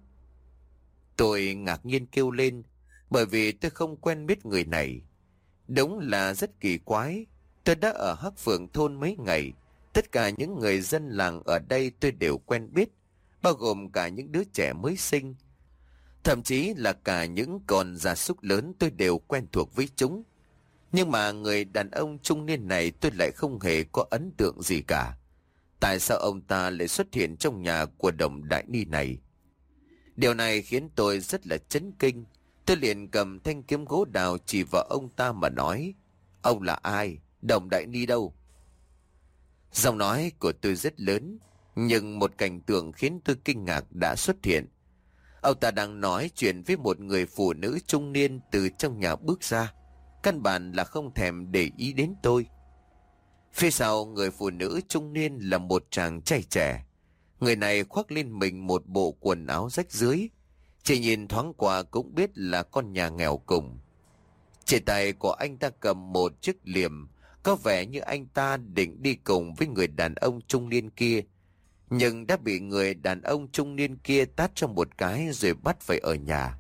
Tôi ngạc nhiên kêu lên, bởi vì tôi không quen biết người này. Đúng là rất kỳ quái. Tôi đã ở Hắc Phượng thôn mấy ngày. Tất cả những người dân làng ở đây tôi đều quen biết, bao gồm cả những đứa trẻ mới sinh. Thậm chí là cả những con gia súc lớn tôi đều quen thuộc với chúng. Nhưng mà người đàn ông trung niên này tôi lại không hề có ấn tượng gì cả. Tại sao ông ta lại xuất hiện trong nhà của Đồng Đại Ni này? Điều này khiến tôi rất là chấn kinh. Tôi liền cầm thanh kiếm gỗ đào chỉ vào ông ta mà nói: Ông là ai? Đồng Đại Ni đâu? Giọng nói của tôi rất lớn, nhưng một cảnh tượng khiến tôi kinh ngạc đã xuất hiện. Ông ta đang nói chuyện với một người phụ nữ trung niên từ trong nhà bước ra, căn bản là không thèm để ý đến tôi. Phía sau người phụ nữ trung niên là một chàng trai trẻ. Người này khoác lên mình một bộ quần áo rách rưới, chỉ nhìn thoáng qua cũng biết là con nhà nghèo cùng. Trên tay của anh ta cầm một chiếc liềm, có vẻ như anh ta định đi cùng với người đàn ông trung niên kia, nhưng đã bị người đàn ông trung niên kia tát cho một cái rồi bắt phải ở nhà.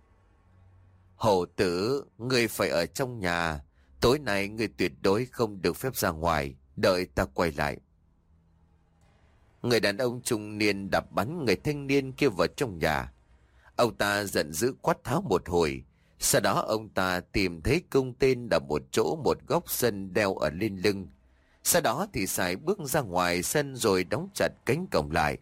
Hổ tử, ngươi phải ở trong nhà. Tối nay ngươi tuyệt đối không được phép ra ngoài, đợi ta quay lại. Người đàn ông trung niên đập bắn người thanh niên kia vào trong nhà. Ông ta giận dữ quát tháo một hồi. Sau đó ông ta tìm thấy cung tên ở một chỗ một góc sân đeo ở lên lưng. Sau đó thì xài bước ra ngoài sân rồi đóng chặt cánh cổng lại.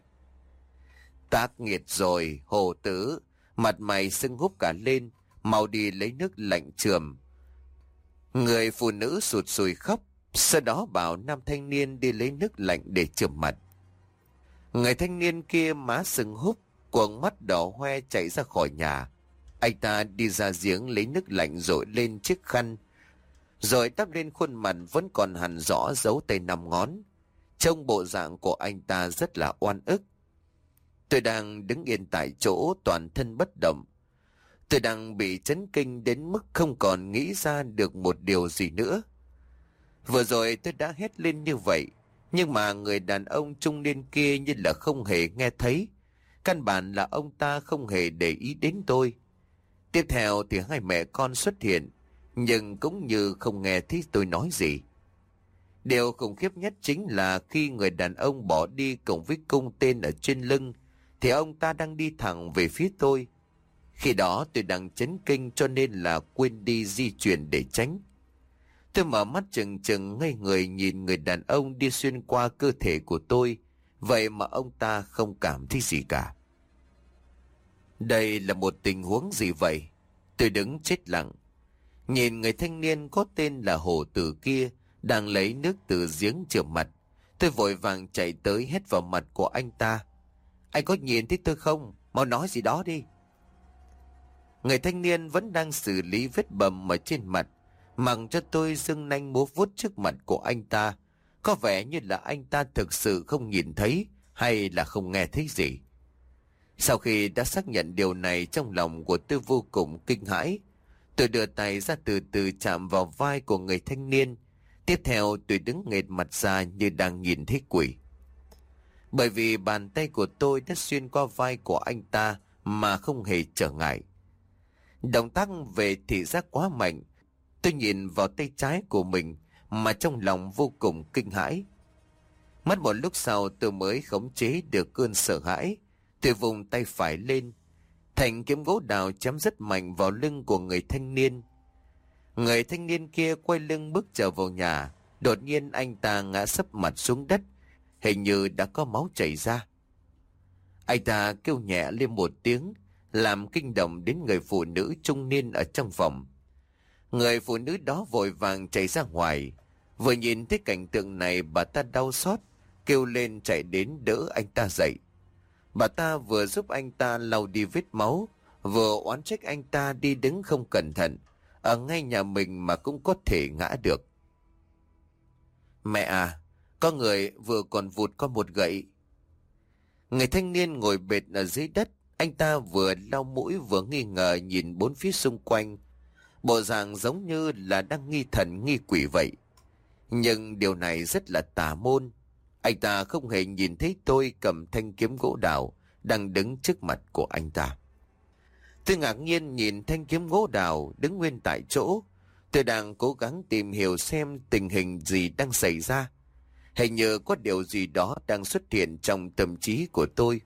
Tác nghiệt rồi, hồ tử, mặt mày sưng húp cả lên, mau đi lấy nước lạnh chườm. Người phụ nữ sụt sùi khóc, sau đó bảo nam thanh niên đi lấy nước lạnh để chườm mặt. Người thanh niên kia má sưng húp, cuồng mắt đỏ hoe chạy ra khỏi nhà. Anh ta đi ra giếng lấy nước lạnh dội lên chiếc khăn, rồi đắp lên khuôn mặt vẫn còn hằn rõ dấu tay năm ngón. Trông bộ dạng của anh ta rất là oan ức. Tôi đang đứng yên tại chỗ, toàn thân bất động. Tôi đang bị chấn kinh đến mức không còn nghĩ ra được một điều gì nữa. Vừa rồi tôi đã hét lên như vậy, nhưng mà người đàn ông trung niên kia như là không hề nghe thấy. Căn bản là ông ta không hề để ý đến tôi. Tiếp theo thì hai mẹ con xuất hiện, nhưng cũng như không nghe thấy tôi nói gì. Điều khủng khiếp nhất chính là khi người đàn ông bỏ đi cùng với cung tên ở trên lưng, thì ông ta đang đi thẳng về phía tôi. Khi đó tôi đang chấn kinh cho nên là quên đi di chuyển để tránh. Tôi mở mắt trừng trừng ngây người nhìn người đàn ông đi xuyên qua cơ thể của tôi, vậy mà ông ta không cảm thấy gì cả. Đây là một tình huống gì vậy? Tôi đứng chết lặng, nhìn người thanh niên có tên là Hổ Tử kia đang lấy nước từ giếng rửa mặt. Tôi vội vàng chạy tới hét vào mặt của anh ta. Anh có nhìn thấy tôi không? Mau nói gì đó đi. Người thanh niên vẫn đang xử lý vết bầm ở trên mặt, mặc cho tôi giương nanh múa vuốt trước mặt của anh ta. Có vẻ như là anh ta thực sự không nhìn thấy hay là không nghe thấy gì. Sau khi đã xác nhận điều này, trong lòng của tôi vô cùng kinh hãi. Tôi đưa tay ra từ từ chạm vào vai của người thanh niên. Tiếp theo tôi đứng nghệt mặt ra như đang nhìn thấy quỷ. Bởi vì bàn tay của tôi đã xuyên qua vai của anh ta mà không hề trở ngại. Động tác về thị giác quá mạnh. Tôi nhìn vào tay trái của mình mà trong lòng vô cùng kinh hãi. Mất một lúc sau tôi mới khống chế được cơn sợ hãi. Tôi vùng tay phải lên, thành kiếm gỗ đào chém rất mạnh vào lưng của người thanh niên. Người thanh niên kia quay lưng bước trở vào nhà. Đột nhiên anh ta ngã sấp mặt xuống đất, hình như đã có máu chảy ra. Anh ta kêu nhẹ lên một tiếng, làm kinh động đến người phụ nữ trung niên ở trong phòng. Người phụ nữ đó vội vàng chạy ra ngoài. Vừa nhìn thấy cảnh tượng này, bà ta đau xót, kêu lên chạy đến đỡ anh ta dậy. Bà ta vừa giúp anh ta lau đi vết máu, vừa oán trách anh ta đi đứng không cẩn thận, ở ngay nhà mình mà cũng có thể ngã được. Mẹ à, có người vừa còn vụt có một gậy. Người thanh niên ngồi bệt ở dưới đất, anh ta vừa lau mũi vừa nghi ngờ nhìn bốn phía xung quanh, bộ dạng giống như là đang nghi thần nghi quỷ vậy. Nhưng điều này rất là tà môn. Anh ta không hề nhìn thấy tôi cầm thanh kiếm gỗ đào đang đứng trước mặt của anh ta. Tôi ngạc nhiên nhìn thanh kiếm gỗ đào đứng nguyên tại chỗ. Tôi đang cố gắng tìm hiểu xem tình hình gì đang xảy ra. Hình như có điều gì đó đang xuất hiện trong tâm trí của tôi.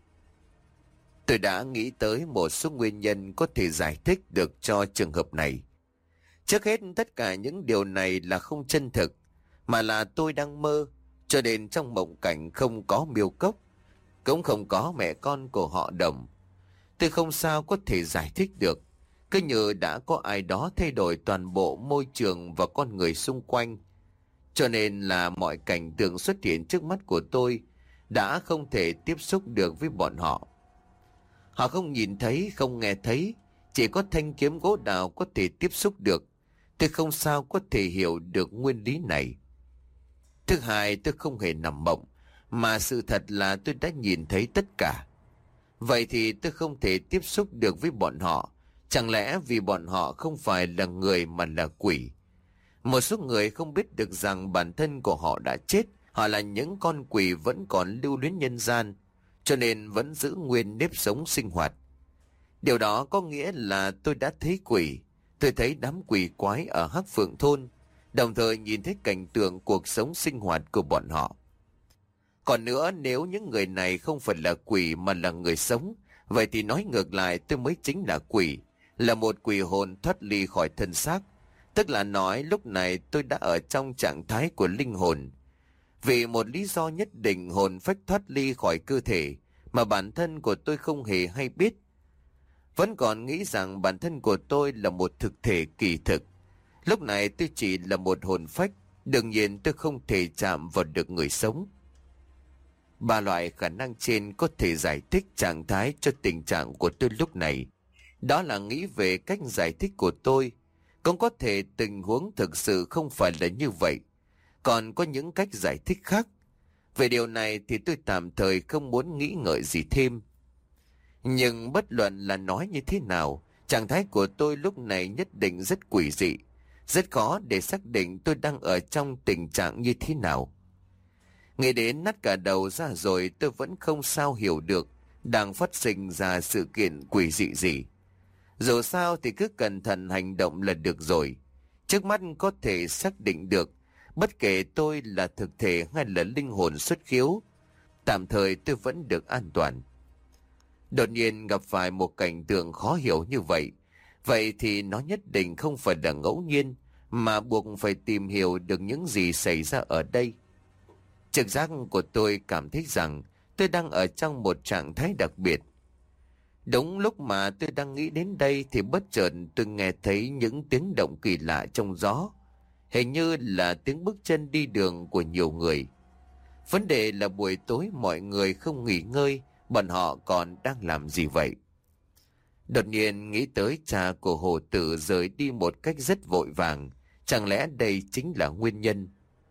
Tôi đã nghĩ tới một số nguyên nhân có thể giải thích được cho trường hợp này. Trước hết, tất cả những điều này là không chân thực, mà là tôi đang mơ, cho nên trong mộng cảnh không có Miêu Cốc, cũng không có mẹ con của họ Đồng. Tôi không sao có thể giải thích được, cứ như đã có ai đó thay đổi toàn bộ môi trường và con người xung quanh. Cho nên là mọi cảnh tượng xuất hiện trước mắt của tôi đã không thể tiếp xúc được với bọn họ. Họ không nhìn thấy, không nghe thấy, chỉ có thanh kiếm gỗ đào có thể tiếp xúc được. Tôi không sao có thể hiểu được nguyên lý này. Thứ hai, tôi không hề nằm mộng, mà sự thật là tôi đã nhìn thấy tất cả. Vậy thì tôi không thể tiếp xúc được với bọn họ. Chẳng lẽ vì bọn họ không phải là người mà là quỷ? Một số người không biết được rằng bản thân của họ đã chết. Họ là những con quỷ vẫn còn lưu luyến nhân gian, cho nên vẫn giữ nguyên nếp sống sinh hoạt. Điều đó có nghĩa là tôi đã thấy quỷ. Tôi thấy đám quỷ quái ở Hắc Phượng Thôn, đồng thời nhìn thấy cảnh tượng cuộc sống sinh hoạt của bọn họ. Còn nữa, nếu những người này không phải là quỷ mà là người sống, vậy thì nói ngược lại tôi mới chính là quỷ, là một quỷ hồn thoát ly khỏi thân xác. Tức là nói lúc này tôi đã ở trong trạng thái của linh hồn. Vì một lý do nhất định, hồn phách thoát ly khỏi cơ thể mà bản thân của tôi không hề hay biết. Vẫn còn nghĩ rằng bản thân của tôi là một thực thể kỳ thực. Lúc này tôi chỉ là một hồn phách, đương nhiên tôi không thể chạm vào được người sống. Ba loại khả năng trên có thể giải thích trạng thái cho tình trạng của tôi lúc này. Đó là nghĩ về cách giải thích của tôi. Cũng có thể tình huống thực sự không phải là như vậy. Còn có những cách giải thích khác. Về điều này thì tôi tạm thời không muốn nghĩ ngợi gì thêm. Nhưng bất luận là nói như thế nào, trạng thái của tôi lúc này nhất định rất quỷ dị. Rất khó để xác định tôi đang ở trong tình trạng như thế nào. Nghĩ đến nát cả đầu ra rồi tôi vẫn không sao hiểu được đang phát sinh ra sự kiện quỷ dị gì. Dù sao thì cứ cẩn thận hành động là được rồi. Trước mắt có thể xác định được, bất kể tôi là thực thể hay là linh hồn xuất khiếu, tạm thời tôi vẫn được an toàn. Đột nhiên gặp phải một cảnh tượng khó hiểu như vậy, vậy thì nó nhất định không phải là ngẫu nhiên, mà buộc phải tìm hiểu được những gì xảy ra ở đây. Trực giác của tôi cảm thấy rằng tôi đang ở trong một trạng thái đặc biệt. Đúng lúc mà tôi đang nghĩ đến đây thì bất chợt tôi nghe thấy những tiếng động kỳ lạ trong gió. Hình như là tiếng bước chân đi đường của nhiều người. Vấn đề là buổi tối mọi người không nghỉ ngơi, bọn họ còn đang làm gì vậy? Đột nhiên nghĩ tới cha của Hồ Tử rời đi một cách rất vội vàng. Chẳng lẽ đây chính là nguyên nhân?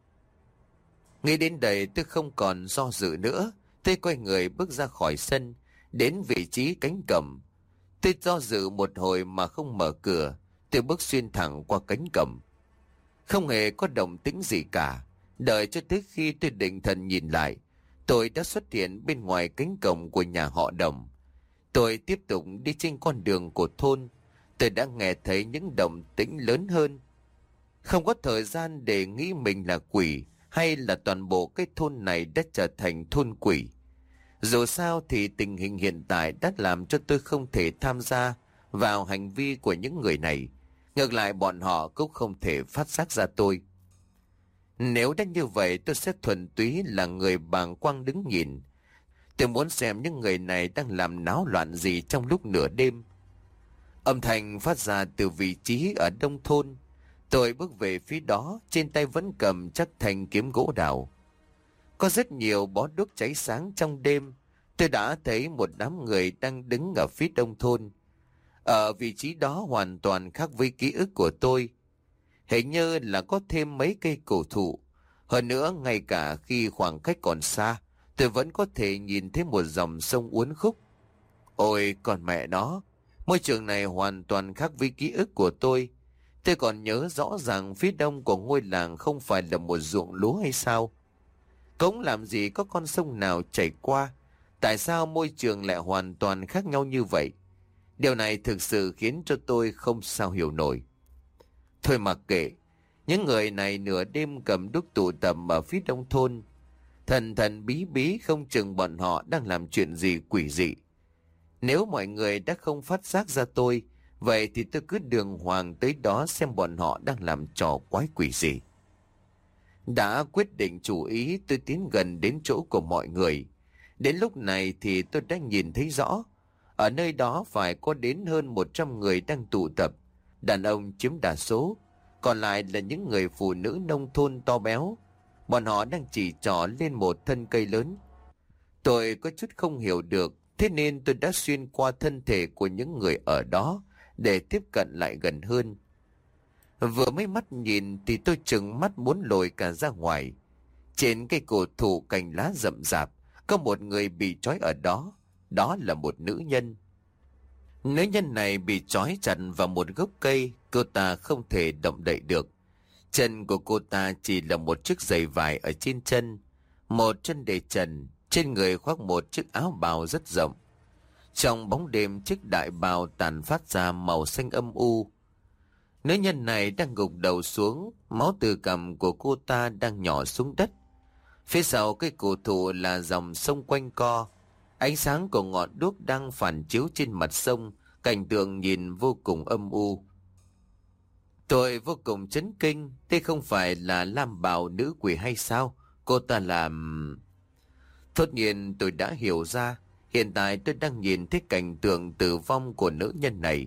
Nghĩ đến đây tôi không còn do dự nữa. Tôi quay người bước ra khỏi sân, đến vị trí cánh cổng. Tôi do dự một hồi mà không mở cửa. Tôi bước xuyên thẳng qua cánh cổng. Không hề có động tĩnh gì cả. Đợi cho tới khi tôi định thần nhìn lại, tôi đã xuất hiện bên ngoài cánh cổng của nhà họ Đồng. Tôi tiếp tục đi trên con đường của thôn. Tôi đã nghe thấy những động tĩnh lớn hơn. Không có thời gian để nghĩ mình là quỷ, hay là toàn bộ cái thôn này đã trở thành thôn quỷ. Dù sao thì tình hình hiện tại đã làm cho tôi không thể tham gia vào hành vi của những người này. Ngược lại bọn họ cũng không thể phát giác ra tôi. Nếu đã như vậy tôi sẽ thuần túy là người bàng quang đứng nhìn. Tôi muốn xem những người này đang làm náo loạn gì trong lúc nửa đêm. Âm thanh phát ra từ vị trí ở đông thôn. Tôi bước về phía đó, trên tay vẫn cầm chắc thanh kiếm gỗ đào. Có rất nhiều bó đuốc cháy sáng trong đêm. Tôi đã thấy một đám người đang đứng ở phía đông thôn. Ở vị trí đó hoàn toàn khác với ký ức của tôi. Hình như là có thêm mấy cây cổ thụ. Hơn nữa, ngay cả khi khoảng cách còn xa, tôi vẫn có thể nhìn thấy một dòng sông uốn khúc. Ôi, còn mẹ nó, môi trường này hoàn toàn khác với ký ức của tôi. Tôi còn nhớ rõ ràng phía đông của ngôi làng không phải là một ruộng lúa hay sao? Cũng làm gì có con sông nào chảy qua? Tại sao môi trường lại hoàn toàn khác nhau như vậy? Điều này thực sự khiến cho tôi không sao hiểu nổi. Thôi mặc kệ, những người này nửa đêm cầm đuốc tụ tập ở phía đông thôn. Thần thần bí bí không chừng bọn họ đang làm chuyện gì quỷ dị. Nếu mọi người đã không phát giác ra tôi, vậy thì tôi cứ đường hoàng tới đó xem bọn họ đang làm trò quái quỷ gì. Đã quyết định chủ ý, tôi tiến gần đến chỗ của mọi người. Đến lúc này thì tôi đã nhìn thấy rõ. Ở nơi đó phải có đến hơn một trăm người đang tụ tập. Đàn ông chiếm đa số, còn lại là những người phụ nữ nông thôn to béo. Bọn họ đang chỉ trỏ lên một thân cây lớn. Tôi có chút không hiểu được, thế nên tôi đã xuyên qua thân thể của những người ở đó để tiếp cận lại gần hơn. Vừa mới mắt nhìn thì tôi trừng mắt muốn lồi cả ra ngoài. Trên cây cổ thụ cành lá rậm rạp, có một người bị trói ở đó. Đó là một nữ nhân. Nữ nhân này bị trói chặt vào một gốc cây, cô ta không thể động đậy được. Chân của cô ta chỉ là một chiếc giày vải ở trên chân, một chân để trần, trên người khoác một chiếc áo bào rất rộng. Trong bóng đêm, chiếc đại bào tàn phát ra màu xanh âm u. Nữ nhân này đang gục đầu xuống, máu từ cằm của cô ta đang nhỏ xuống đất. Phía sau cây cổ thụ là dòng sông quanh co. Ánh sáng của ngọn đuốc đang phản chiếu trên mặt sông, cảnh tượng nhìn vô cùng âm u. Tôi vô cùng chấn kinh, đây không phải là lam bào nữ quỷ hay sao? Cô ta làm... Thốt nhiên tôi đã hiểu ra, hiện tại tôi đang nhìn thấy cảnh tượng tử vong của nữ nhân này.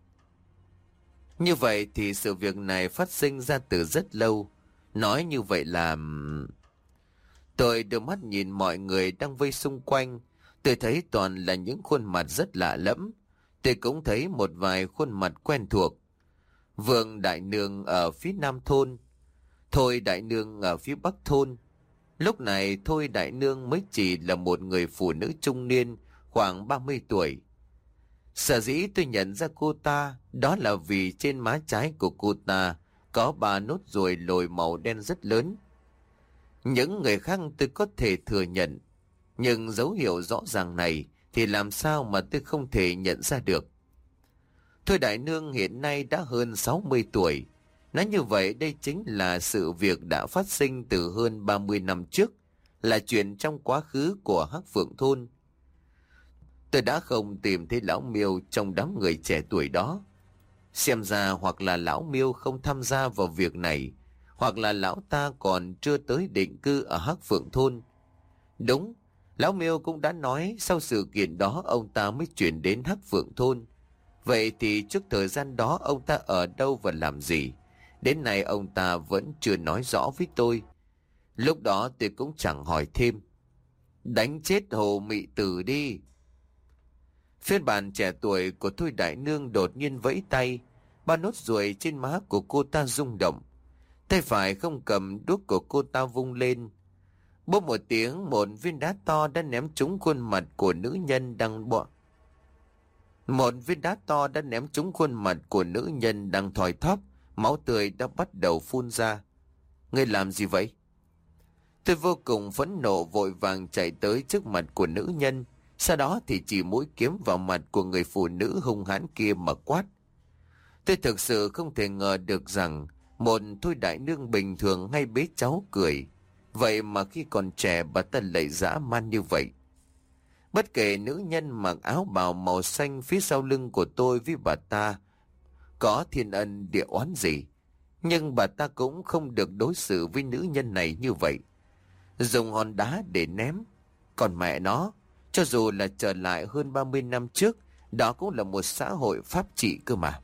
Như vậy thì sự việc này phát sinh ra từ rất lâu. Nói như vậy là... Tôi đưa mắt nhìn mọi người đang vây xung quanh. Tôi thấy toàn là những khuôn mặt rất lạ lẫm. Tôi cũng thấy một vài khuôn mặt quen thuộc. Vương đại nương ở phía nam thôn, Thôi đại nương ở phía bắc thôn. Lúc này Thôi đại nương mới chỉ là một người phụ nữ trung niên, khoảng ba mươi tuổi. Sở dĩ tôi nhận ra cô ta, đó là vì trên má trái của cô ta có ba nốt ruồi lồi màu đen rất lớn. Những người khác tôi có thể thừa nhận, nhưng dấu hiệu rõ ràng này thì làm sao mà tôi không thể nhận ra được. Thôi đại nương hiện nay đã hơn sáu mươi tuổi. Nói như vậy đây chính là sự việc đã phát sinh từ hơn ba mươi năm trước, là chuyện trong quá khứ của Hắc Phượng thôn. Tôi đã không tìm thấy lão Miêu trong đám người trẻ tuổi đó. Xem ra hoặc là lão Miêu không tham gia vào việc này, hoặc là lão ta còn chưa tới định cư ở Hắc Phượng thôn. Đúng, lão Miêu cũng đã nói sau sự kiện đó ông ta mới chuyển đến Hắc Phượng thôn. Vậy thì trước thời gian đó ông ta ở đâu và làm gì? Đến nay ông ta vẫn chưa nói rõ với tôi. Lúc đó tôi cũng chẳng hỏi thêm. Đánh chết Hồ Mị Tử đi. Phiên bản trẻ tuổi của Thôi đại nương đột nhiên vẫy tay. Ba nốt ruồi trên má của cô ta rung động. Tay phải không cầm đuốc của cô ta vung lên. Bốp một tiếng, một viên đá to đã ném trúng khuôn mặt của nữ nhân đang bọ. Một viên đá to đã ném trúng khuôn mặt của nữ nhân đang thoi thóp, máu tươi đã bắt đầu phun ra. Ngươi làm gì vậy? Tôi vô cùng phẫn nộ vội vàng chạy tới trước mặt của nữ nhân, sau đó thì chỉ mũi kiếm vào mặt của người phụ nữ hung hãn kia mà quát. Tôi thực sự không thể ngờ được rằng một Thôi đại nương bình thường hay bế cháu cười, vậy mà khi còn trẻ bà ta lại dã man như vậy. Bất kể nữ nhân mặc áo bào màu xanh phía sau lưng của tôi với bà ta có thiên ân địa oán gì, nhưng bà ta cũng không được đối xử với nữ nhân này như vậy. Dùng hòn đá để ném. Còn mẹ nó, cho dù là trở lại hơn ba mươi năm trước, đó cũng là một xã hội pháp trị cơ mà.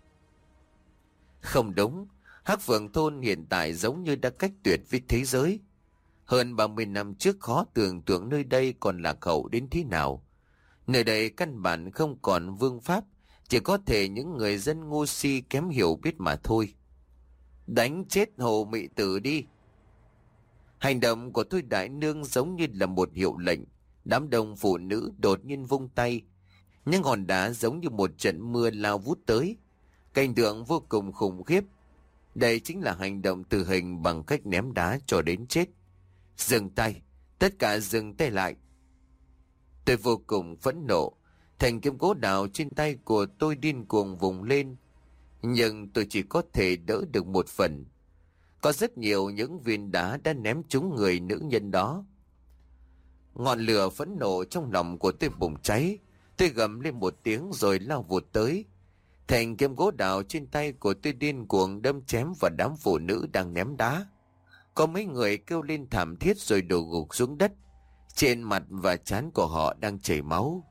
Không đúng, Hắc Phượng thôn hiện tại giống như đã cách tuyệt với thế giới. Hơn ba mươi năm trước khó tưởng tượng nơi đây còn lạc hậu đến thế nào. Nơi đây căn bản không còn vương pháp, chỉ có thể những người dân ngu si kém hiểu biết mà thôi. Đánh chết Hồ Mị Tử đi. Hành động của Thôi đại nương giống như là một hiệu lệnh. Đám đông phụ nữ đột nhiên vung tay. Những hòn đá giống như một trận mưa lao vút tới. Cảnh tượng vô cùng khủng khiếp. Đây chính là hành động tử hình bằng cách ném đá cho đến chết. Dừng tay, tất cả dừng tay lại. Tôi vô cùng phẫn nộ. Thanh kiếm gỗ đào trên tay của tôi điên cuồng vùng lên. Nhưng tôi chỉ có thể đỡ được một phần. Có rất nhiều những viên đá đã ném trúng người nữ nhân đó. Ngọn lửa phẫn nộ trong lòng của tôi bùng cháy. Tôi gầm lên một tiếng rồi lao vụt tới. Thanh kiếm gỗ đào trên tay của tôi điên cuồng đâm chém vào đám phụ nữ đang ném đá. Có mấy người kêu lên thảm thiết rồi đổ gục xuống đất. Trên mặt và trán của họ đang chảy máu.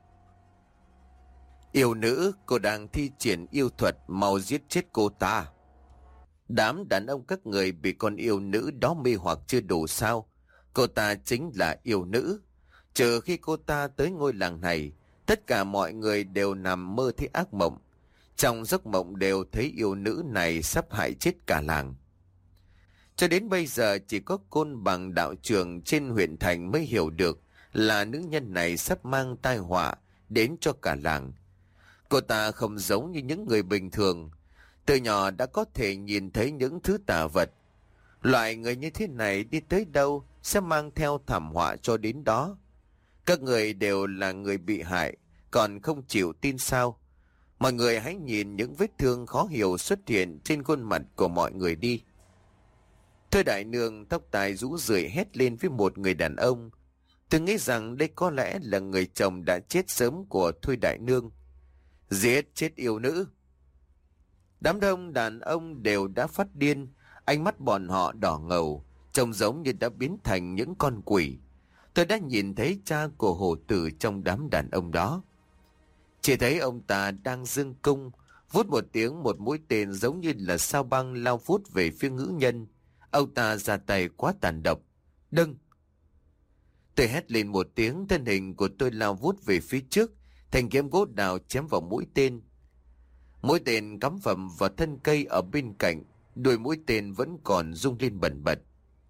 Yêu nữ, cô đang thi triển yêu thuật, mau giết chết cô ta. Đám đàn ông các người bị con yêu nữ đó mê hoặc chưa đủ sao? Cô ta chính là yêu nữ. Trừ khi cô ta tới ngôi làng này, tất cả mọi người đều nằm mơ thấy ác mộng. Trong giấc mộng đều thấy yêu nữ này sắp hại chết cả làng. Cho đến bây giờ chỉ có Côn Bằng đạo trưởng trên huyện thành mới hiểu được là nữ nhân này sắp mang tai họa đến cho cả làng. Cô ta không giống như những người bình thường. Từ nhỏ đã có thể nhìn thấy những thứ tà vật. Loại người như thế này đi tới đâu sẽ mang theo thảm họa cho đến đó. Các người đều là người bị hại, còn không chịu tin sao? Mọi người hãy nhìn những vết thương khó hiểu xuất hiện trên khuôn mặt của mọi người đi. Thôi đại nương tóc tai rũ rượi hét lên với một người đàn ông. Tôi nghĩ rằng đây có lẽ là người chồng đã chết sớm của Thôi đại nương. Giết chết yêu nữ. Đám đông đàn ông đều đã phát điên, ánh mắt bọn họ đỏ ngầu, trông giống như đã biến thành những con quỷ. Tôi đã nhìn thấy cha của Hồ Tử trong đám đàn ông đó. Chỉ thấy ông ta đang giương cung, vút một tiếng một mũi tên giống như là sao băng lao vút về phía nữ nhân. Ông ta ra tay quá tàn độc. Đừng! Tôi hét lên một tiếng, thân hình của tôi lao vút về phía trước, thanh kiếm gỗ đào chém vào mũi tên. Mũi tên cắm phầm vào thân cây ở bên cạnh, đuôi mũi tên vẫn còn rung lên bần bật.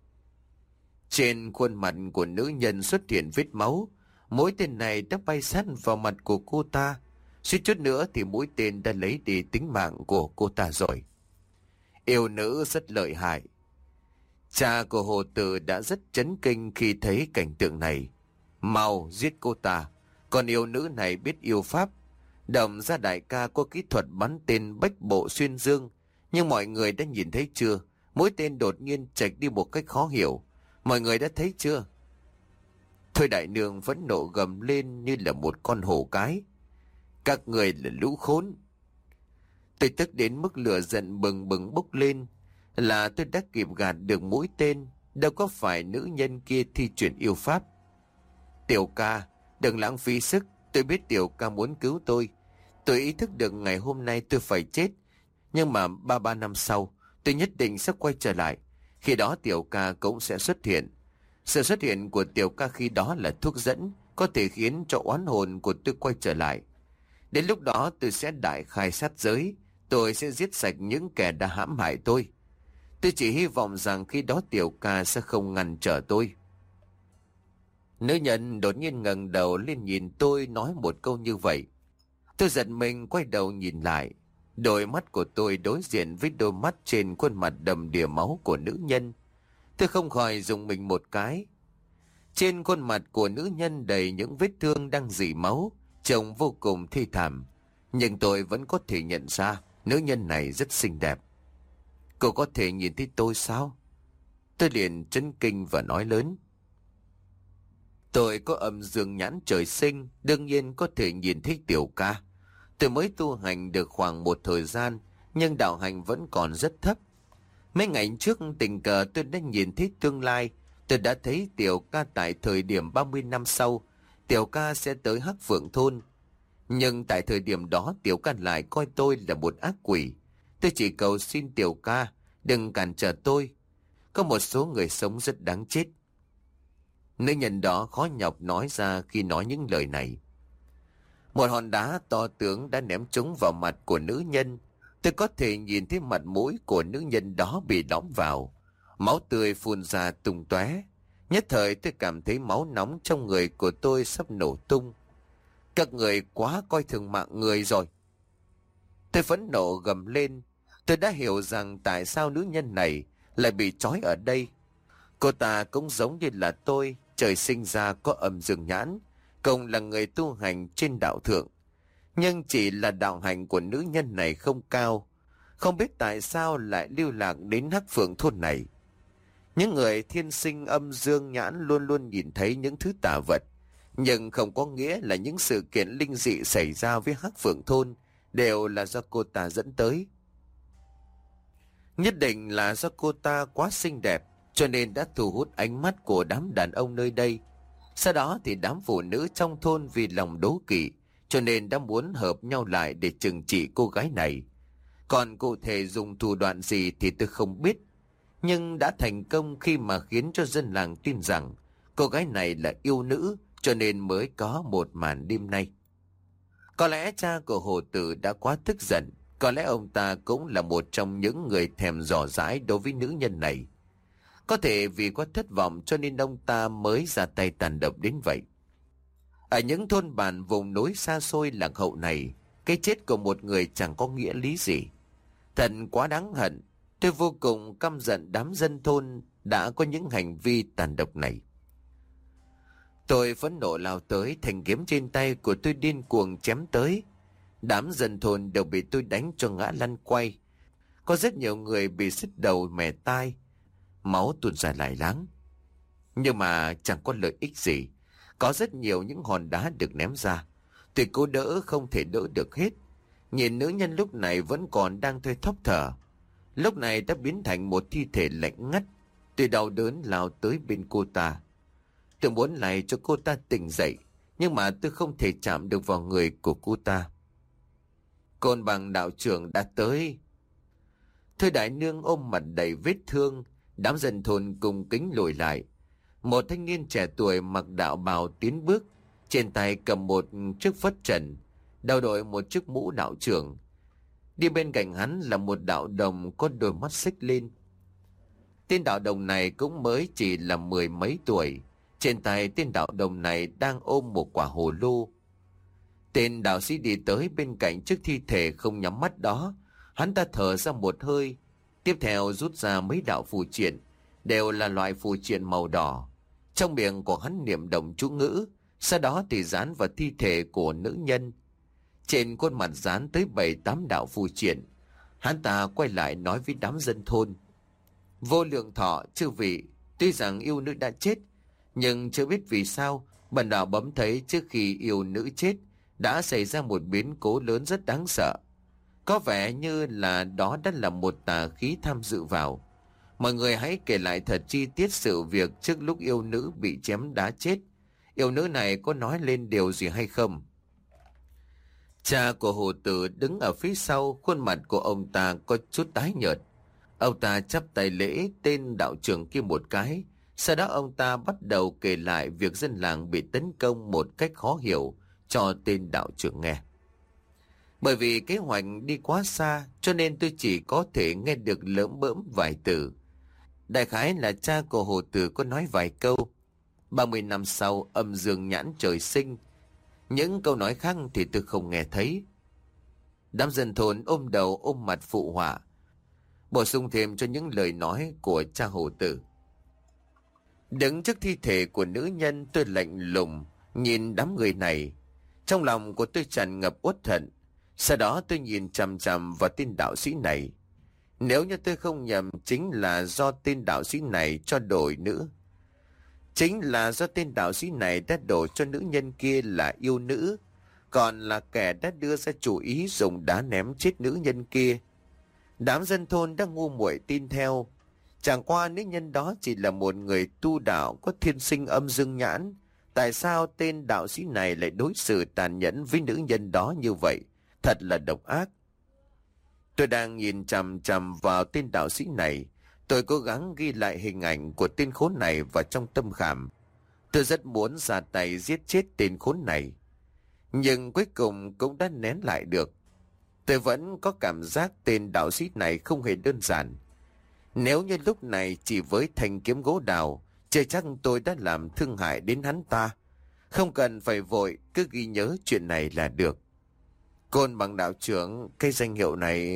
Trên khuôn mặt của nữ nhân xuất hiện vết máu, mũi tên này đã bay sát vào mặt của cô ta. Suýt chút nữa thì mũi tên đã lấy đi tính mạng của cô ta rồi. Yêu nữ rất lợi hại. Cha của Hồ Tử đã rất chấn kinh khi thấy cảnh tượng này. Mau giết cô ta. Còn yêu nữ này biết yêu pháp. Đồng gia đại ca có kỹ thuật bắn tên bách bộ xuyên dương. Nhưng mọi người đã nhìn thấy chưa? Mũi tên đột nhiên chạch đi một cách khó hiểu. Mọi người đã thấy chưa? Thôi đại nương vẫn nộ gầm lên như là một con hổ cái. Các người là lũ khốn. Tôi tức đến mức lửa giận bừng bừng bốc lên. Là tôi đã kịp gạt được mũi tên. Đâu có phải nữ nhân kia thi chuyển yêu pháp. Tiểu ca, đừng lãng phí sức. Tôi biết tiểu ca muốn cứu tôi. Tôi ý thức được ngày hôm nay tôi phải chết. Nhưng mà ba ba năm sau, tôi nhất định sẽ quay trở lại. Khi đó tiểu ca cũng sẽ xuất hiện. Sự xuất hiện của tiểu ca khi đó là thuốc dẫn, có thể khiến cho oán hồn của tôi quay trở lại. Đến lúc đó tôi sẽ đại khai sát giới. Tôi sẽ giết sạch những kẻ đã hãm hại tôi. Tôi chỉ hy vọng rằng khi đó tiểu ca sẽ không ngăn trở tôi. Nữ nhân đột nhiên ngẩng đầu lên nhìn tôi, nói một câu như vậy. Tôi giật mình quay đầu nhìn lại. Đôi mắt của tôi đối diện với đôi mắt trên khuôn mặt đầm đìa máu của nữ nhân. Tôi không khỏi rùng mình một cái. Trên khuôn mặt của nữ nhân đầy những vết thương đang rỉ máu, trông vô cùng thê thảm. Nhưng tôi vẫn có thể nhận ra nữ nhân này rất xinh đẹp. Cô có thể nhìn thấy tôi sao? Tôi liền chấn kinh và nói lớn. Tôi có âm dương nhãn trời sinh, đương nhiên có thể nhìn thấy tiểu ca. Tôi mới tu hành được khoảng một thời gian, nhưng đạo hành vẫn còn rất thấp. Mấy ngày trước tình cờ tôi đã nhìn thấy tương lai. Tôi đã thấy tiểu ca tại thời điểm ba mươi năm sau, tiểu ca sẽ tới Hắc Phượng Thôn. Nhưng tại thời điểm đó tiểu ca lại coi tôi là một ác quỷ. Tôi chỉ cầu xin tiểu ca đừng cản trở tôi. Có một số người sống rất đáng chết. Nữ nhân đó khó nhọc nói ra khi nói những lời này. Một hòn đá to tướng đã ném trúng vào mặt của nữ nhân. Tôi có thể nhìn thấy mặt mũi của nữ nhân đó bị lõm vào. Máu tươi phun ra tung tóe. Nhất thời tôi cảm thấy máu nóng trong người của tôi sắp nổ tung. Các người quá coi thường mạng người rồi. Tôi phẫn nộ gầm lên. Tôi đã hiểu rằng tại sao nữ nhân này lại bị trói ở đây. Cô ta cũng giống như là tôi, trời sinh ra có âm dương nhãn, cùng là người tu hành trên đạo thượng. Nhưng chỉ là đạo hành của nữ nhân này không cao. Không biết tại sao lại lưu lạc đến Hắc Phượng Thôn này. Những người thiên sinh âm dương nhãn luôn luôn nhìn thấy những thứ tà vật. Nhưng không có nghĩa là những sự kiện linh dị xảy ra với Hắc Phượng Thôn đều là do cô ta dẫn tới. Nhất định là do cô ta quá xinh đẹp, cho nên đã thu hút ánh mắt của đám đàn ông nơi đây. Sau đó thì đám phụ nữ trong thôn vì lòng đố kỵ, cho nên đã muốn hợp nhau lại để trừng trị cô gái này. Còn cụ thể dùng thủ đoạn gì thì tôi không biết. Nhưng đã thành công khi mà khiến cho dân làng tin rằng cô gái này là yêu nữ, cho nên mới có một màn đêm nay. Có lẽ cha của Hồ Tử đã quá tức giận. Có lẽ ông ta cũng là một trong những người thèm dò dãi đối với nữ nhân này. Có thể vì quá thất vọng cho nên ông ta mới ra tay tàn độc đến vậy. Ở những thôn bản vùng núi xa xôi lạc hậu này, cái chết của một người chẳng có nghĩa lý gì. Thật quá đáng hận. Tôi vô cùng căm giận đám dân thôn đã có những hành vi tàn độc này. Tôi phẫn nộ lao tới, thanh kiếm trên tay của tôi điên cuồng chém tới. Đám dân thôn đều bị tôi đánh cho ngã lăn quay. Có rất nhiều người bị sứt đầu mẻ tai, máu tuôn ra lại láng. Nhưng mà chẳng có lợi ích gì. Có rất nhiều những hòn đá được ném ra. Tôi cố đỡ không thể đỡ được hết. Nhìn nữ nhân lúc này vẫn còn đang thoi thóp thở. Lúc này đã biến thành một thi thể lạnh ngắt. Tôi đau đớn lao tới bên cô ta. Tôi muốn lại cho cô ta tỉnh dậy, nhưng mà tôi không thể chạm được vào người của cô ta. Côn Bằng đạo trưởng đã tới. Thôi đại nương ôm mặt đầy vết thương. Đám dân thôn cùng kính lùi lại. Một thanh niên trẻ tuổi mặc đạo bào tiến bước, trên tay cầm một chiếc phất trần, đầu đội một chiếc mũ đạo trưởng. Đi bên cạnh hắn là một đạo đồng có đôi mắt xích lên. Tên đạo đồng này cũng mới chỉ là mười mấy tuổi. Trên tay tên đạo đồng này đang ôm một quả hồ lô. Tên đạo sĩ đi tới bên cạnh chiếc thi thể không nhắm mắt đó. Hắn ta thở ra một hơi, tiếp theo rút ra mấy đạo phù triện, đều là loại phù triện màu đỏ. Trong miệng của hắn niệm động chú ngữ, sau đó thì dán vào thi thể của nữ nhân. Trên khuôn mặt dán tới bảy tám đạo phù triện. Hắn ta quay lại nói với đám dân thôn: Vô lượng thọ chư vị, tuy rằng yêu nữ đã chết, nhưng chưa biết vì sao bần đạo bấm thấy trước khi yêu nữ chết đã xảy ra một biến cố lớn rất đáng sợ. Có vẻ như là đó đã là một tà khí tham dự vào. Mọi người hãy kể lại thật chi tiết sự việc trước lúc yêu nữ bị chém đá chết. Yêu nữ này có nói lên điều gì hay không? Cha của Hồ Tử đứng ở phía sau, khuôn mặt của ông ta có chút tái nhợt. Ông ta chắp tay lễ tên đạo trưởng kia một cái. Sau đó ông ta bắt đầu kể lại việc dân làng bị tấn công một cách khó hiểu cho tên đạo trưởng nghe. Bởi vì kế hoạch đi quá xa cho nên tôi chỉ có thể nghe được lỡm bỡm vài từ. Đại khái là cha của Hồ Tử có nói vài câu. ba mươi năm sau âm dương nhãn trời sinh. Những câu nói khác thì tôi không nghe thấy. Đám dân thôn ôm đầu ôm mặt phụ họa, bổ sung thêm cho những lời nói của cha Hồ Tử. Đứng trước thi thể của nữ nhân, tôi lạnh lùng nhìn đám người này. Trong lòng của tôi tràn ngập uất hận. Sau đó tôi nhìn chằm chằm vào tên đạo sĩ này. Nếu như tôi không nhầm, chính là do tên đạo sĩ này cho đổi nữ. Chính là do tên đạo sĩ này đã đổ cho nữ nhân kia là yêu nữ, còn là kẻ đã đưa ra chủ ý dùng đá ném chết nữ nhân kia. Đám dân thôn đã ngu muội tin theo. Chẳng qua nữ nhân đó chỉ là một người tu đạo có thiên sinh âm dương nhãn. Tại sao tên đạo sĩ này lại đối xử tàn nhẫn với nữ nhân đó như vậy? Thật là độc ác. Tôi đang nhìn chằm chằm vào tên đạo sĩ này. Tôi cố gắng ghi lại hình ảnh của tên khốn này vào trong tâm khảm. Tôi rất muốn ra tay giết chết tên khốn này, nhưng cuối cùng cũng đã nén lại được. Tôi vẫn có cảm giác tên đạo sĩ này không hề đơn giản. Nếu như lúc này chỉ với thanh kiếm gỗ đào, chưa chắc tôi đã làm thương hại đến hắn ta. Không cần phải vội, cứ ghi nhớ chuyện này là được. Côn Bằng đạo trưởng, cái danh hiệu này...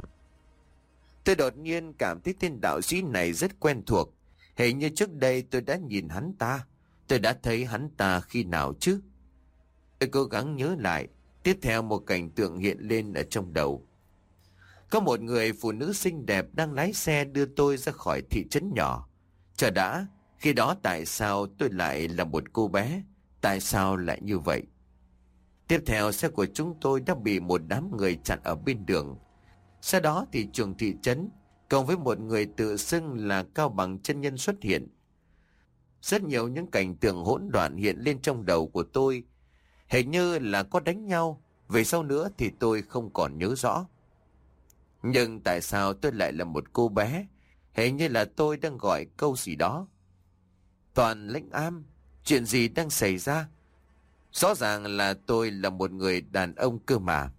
Tôi đột nhiên cảm thấy tên đạo sĩ này rất quen thuộc. Hình như trước đây tôi đã nhìn hắn ta. Tôi đã thấy hắn ta khi nào chứ? Tôi cố gắng nhớ lại. Tiếp theo một cảnh tượng hiện lên ở trong đầu. Có một người phụ nữ xinh đẹp đang lái xe đưa tôi ra khỏi thị trấn nhỏ. Chờ đã, khi đó tại sao tôi lại là một cô bé? Tại sao lại như vậy? Tiếp theo xe của chúng tôi đã bị một đám người chặn ở bên đường. Sau đó thì trường thị trấn cộng với một người tự xưng là Cao Bằng chân nhân xuất hiện. Rất nhiều những cảnh tượng hỗn loạn hiện lên trong đầu của tôi. Hình như là có đánh nhau. Về sau nữa thì tôi không còn nhớ rõ. Nhưng tại sao tôi lại là một cô bé? Hình như là tôi đang gọi câu gì đó. Toàn lãnh am, chuyện gì đang xảy ra? Rõ ràng là tôi là một người đàn ông cơ mà.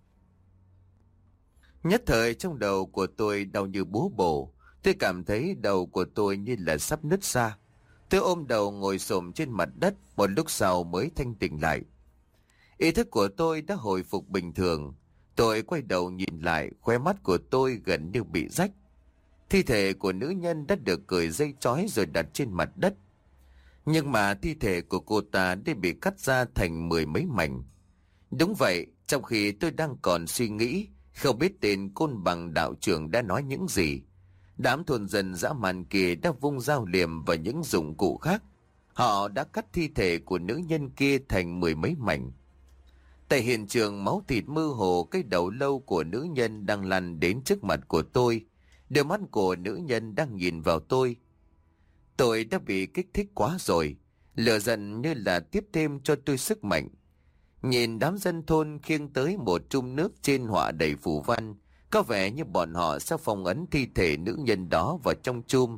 Nhất thời trong đầu của tôi đau như búa bổ. Tôi cảm thấy đầu của tôi như là sắp nứt ra. Tôi ôm đầu ngồi xổm trên mặt đất, một lúc sau mới thanh tỉnh lại. Ý thức của tôi đã hồi phục bình thường. Tôi quay đầu nhìn lại, khóe mắt của tôi gần như bị rách. Thi thể của nữ nhân đã được cởi dây trói rồi đặt trên mặt đất. Nhưng mà thi thể của cô ta đã bị cắt ra thành mười mấy mảnh. Đúng vậy, trong khi tôi đang còn suy nghĩ, không biết tên Côn Bằng đạo trưởng đã nói những gì, đám thôn dân dã man kia đã vung dao liềm và những dụng cụ khác. Họ đã cắt thi thể của nữ nhân kia thành mười mấy mảnh. Tại hiện trường, máu thịt mơ hồ, cái đầu lâu của nữ nhân đang lăn đến trước mặt của tôi. Đôi mắt của nữ nhân đang nhìn vào tôi. Tôi đã bị kích thích quá rồi. Lửa giận như là tiếp thêm cho tôi sức mạnh. Nhìn đám dân thôn khiêng tới một chung nước trên họa đầy phù văn, có vẻ như bọn họ sẽ phong ấn thi thể nữ nhân đó vào trong chum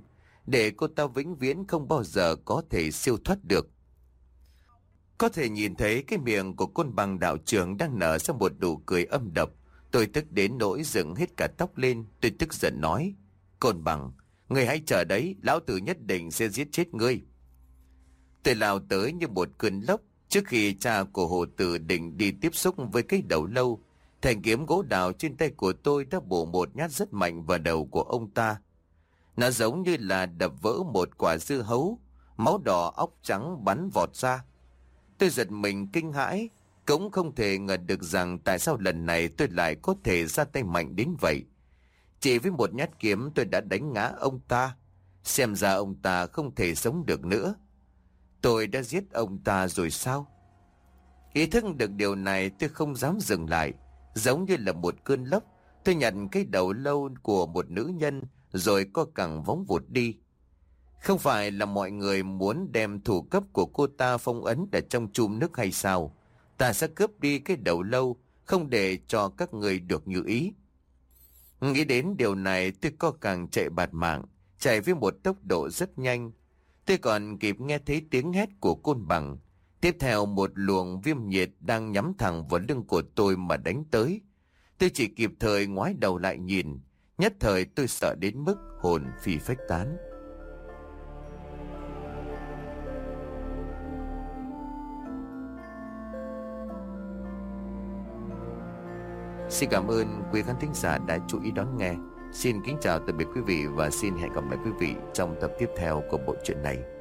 để cô ta vĩnh viễn không bao giờ có thể siêu thoát được. Có thể nhìn thấy cái miệng của côn bằng đạo trưởng đang nở ra một nụ cười âm độc. Tôi tức đến nỗi dựng hết cả tóc lên. Tôi tức giận nói: Côn bằng, ngươi hãy chờ đấy, lão tử nhất định sẽ giết chết ngươi. Tôi lao tới như một cơn lốc. Trước khi cha của Hồ Tử định đi tiếp xúc với cái đầu lâu, thanh kiếm gỗ đào trên tay của tôi đã bổ một nhát rất mạnh vào đầu của ông ta. Nó giống như là đập vỡ một quả dưa hấu, máu đỏ óc trắng bắn vọt ra. Tôi giật mình kinh hãi, cũng không thể ngờ được rằng tại sao lần này tôi lại có thể ra tay mạnh đến vậy. Chỉ với một nhát kiếm tôi đã đánh ngã ông ta. Xem ra ông ta không thể sống được nữa. Tôi đã giết ông ta rồi sao? Ý thức được điều này, tôi không dám dừng lại. Giống như là một cơn lốc, tôi nhận cái đầu lâu của một nữ nhân rồi co cẳng vóng vụt đi. Không phải là mọi người muốn đem thủ cấp của cô ta phong ấn ở trong chum nước hay sao? Ta sẽ cướp đi cái đầu lâu, không để cho các người được như ý. Nghĩ đến điều này, tôi co càng chạy bạt mạng, chạy với một tốc độ rất nhanh. Tôi còn kịp nghe thấy tiếng hét của côn bằng. Tiếp theo một luồng viêm nhiệt đang nhắm thẳng vào lưng của tôi mà đánh tới. Tôi chỉ kịp thời ngoái đầu lại nhìn. Nhất thời tôi sợ đến mức hồn phi phách tán. Xin cảm ơn quý khán thính giả đã chú ý đón nghe. Xin kính chào tạm biệt quý vị và xin hẹn gặp lại quý vị trong tập tiếp theo của bộ truyện này.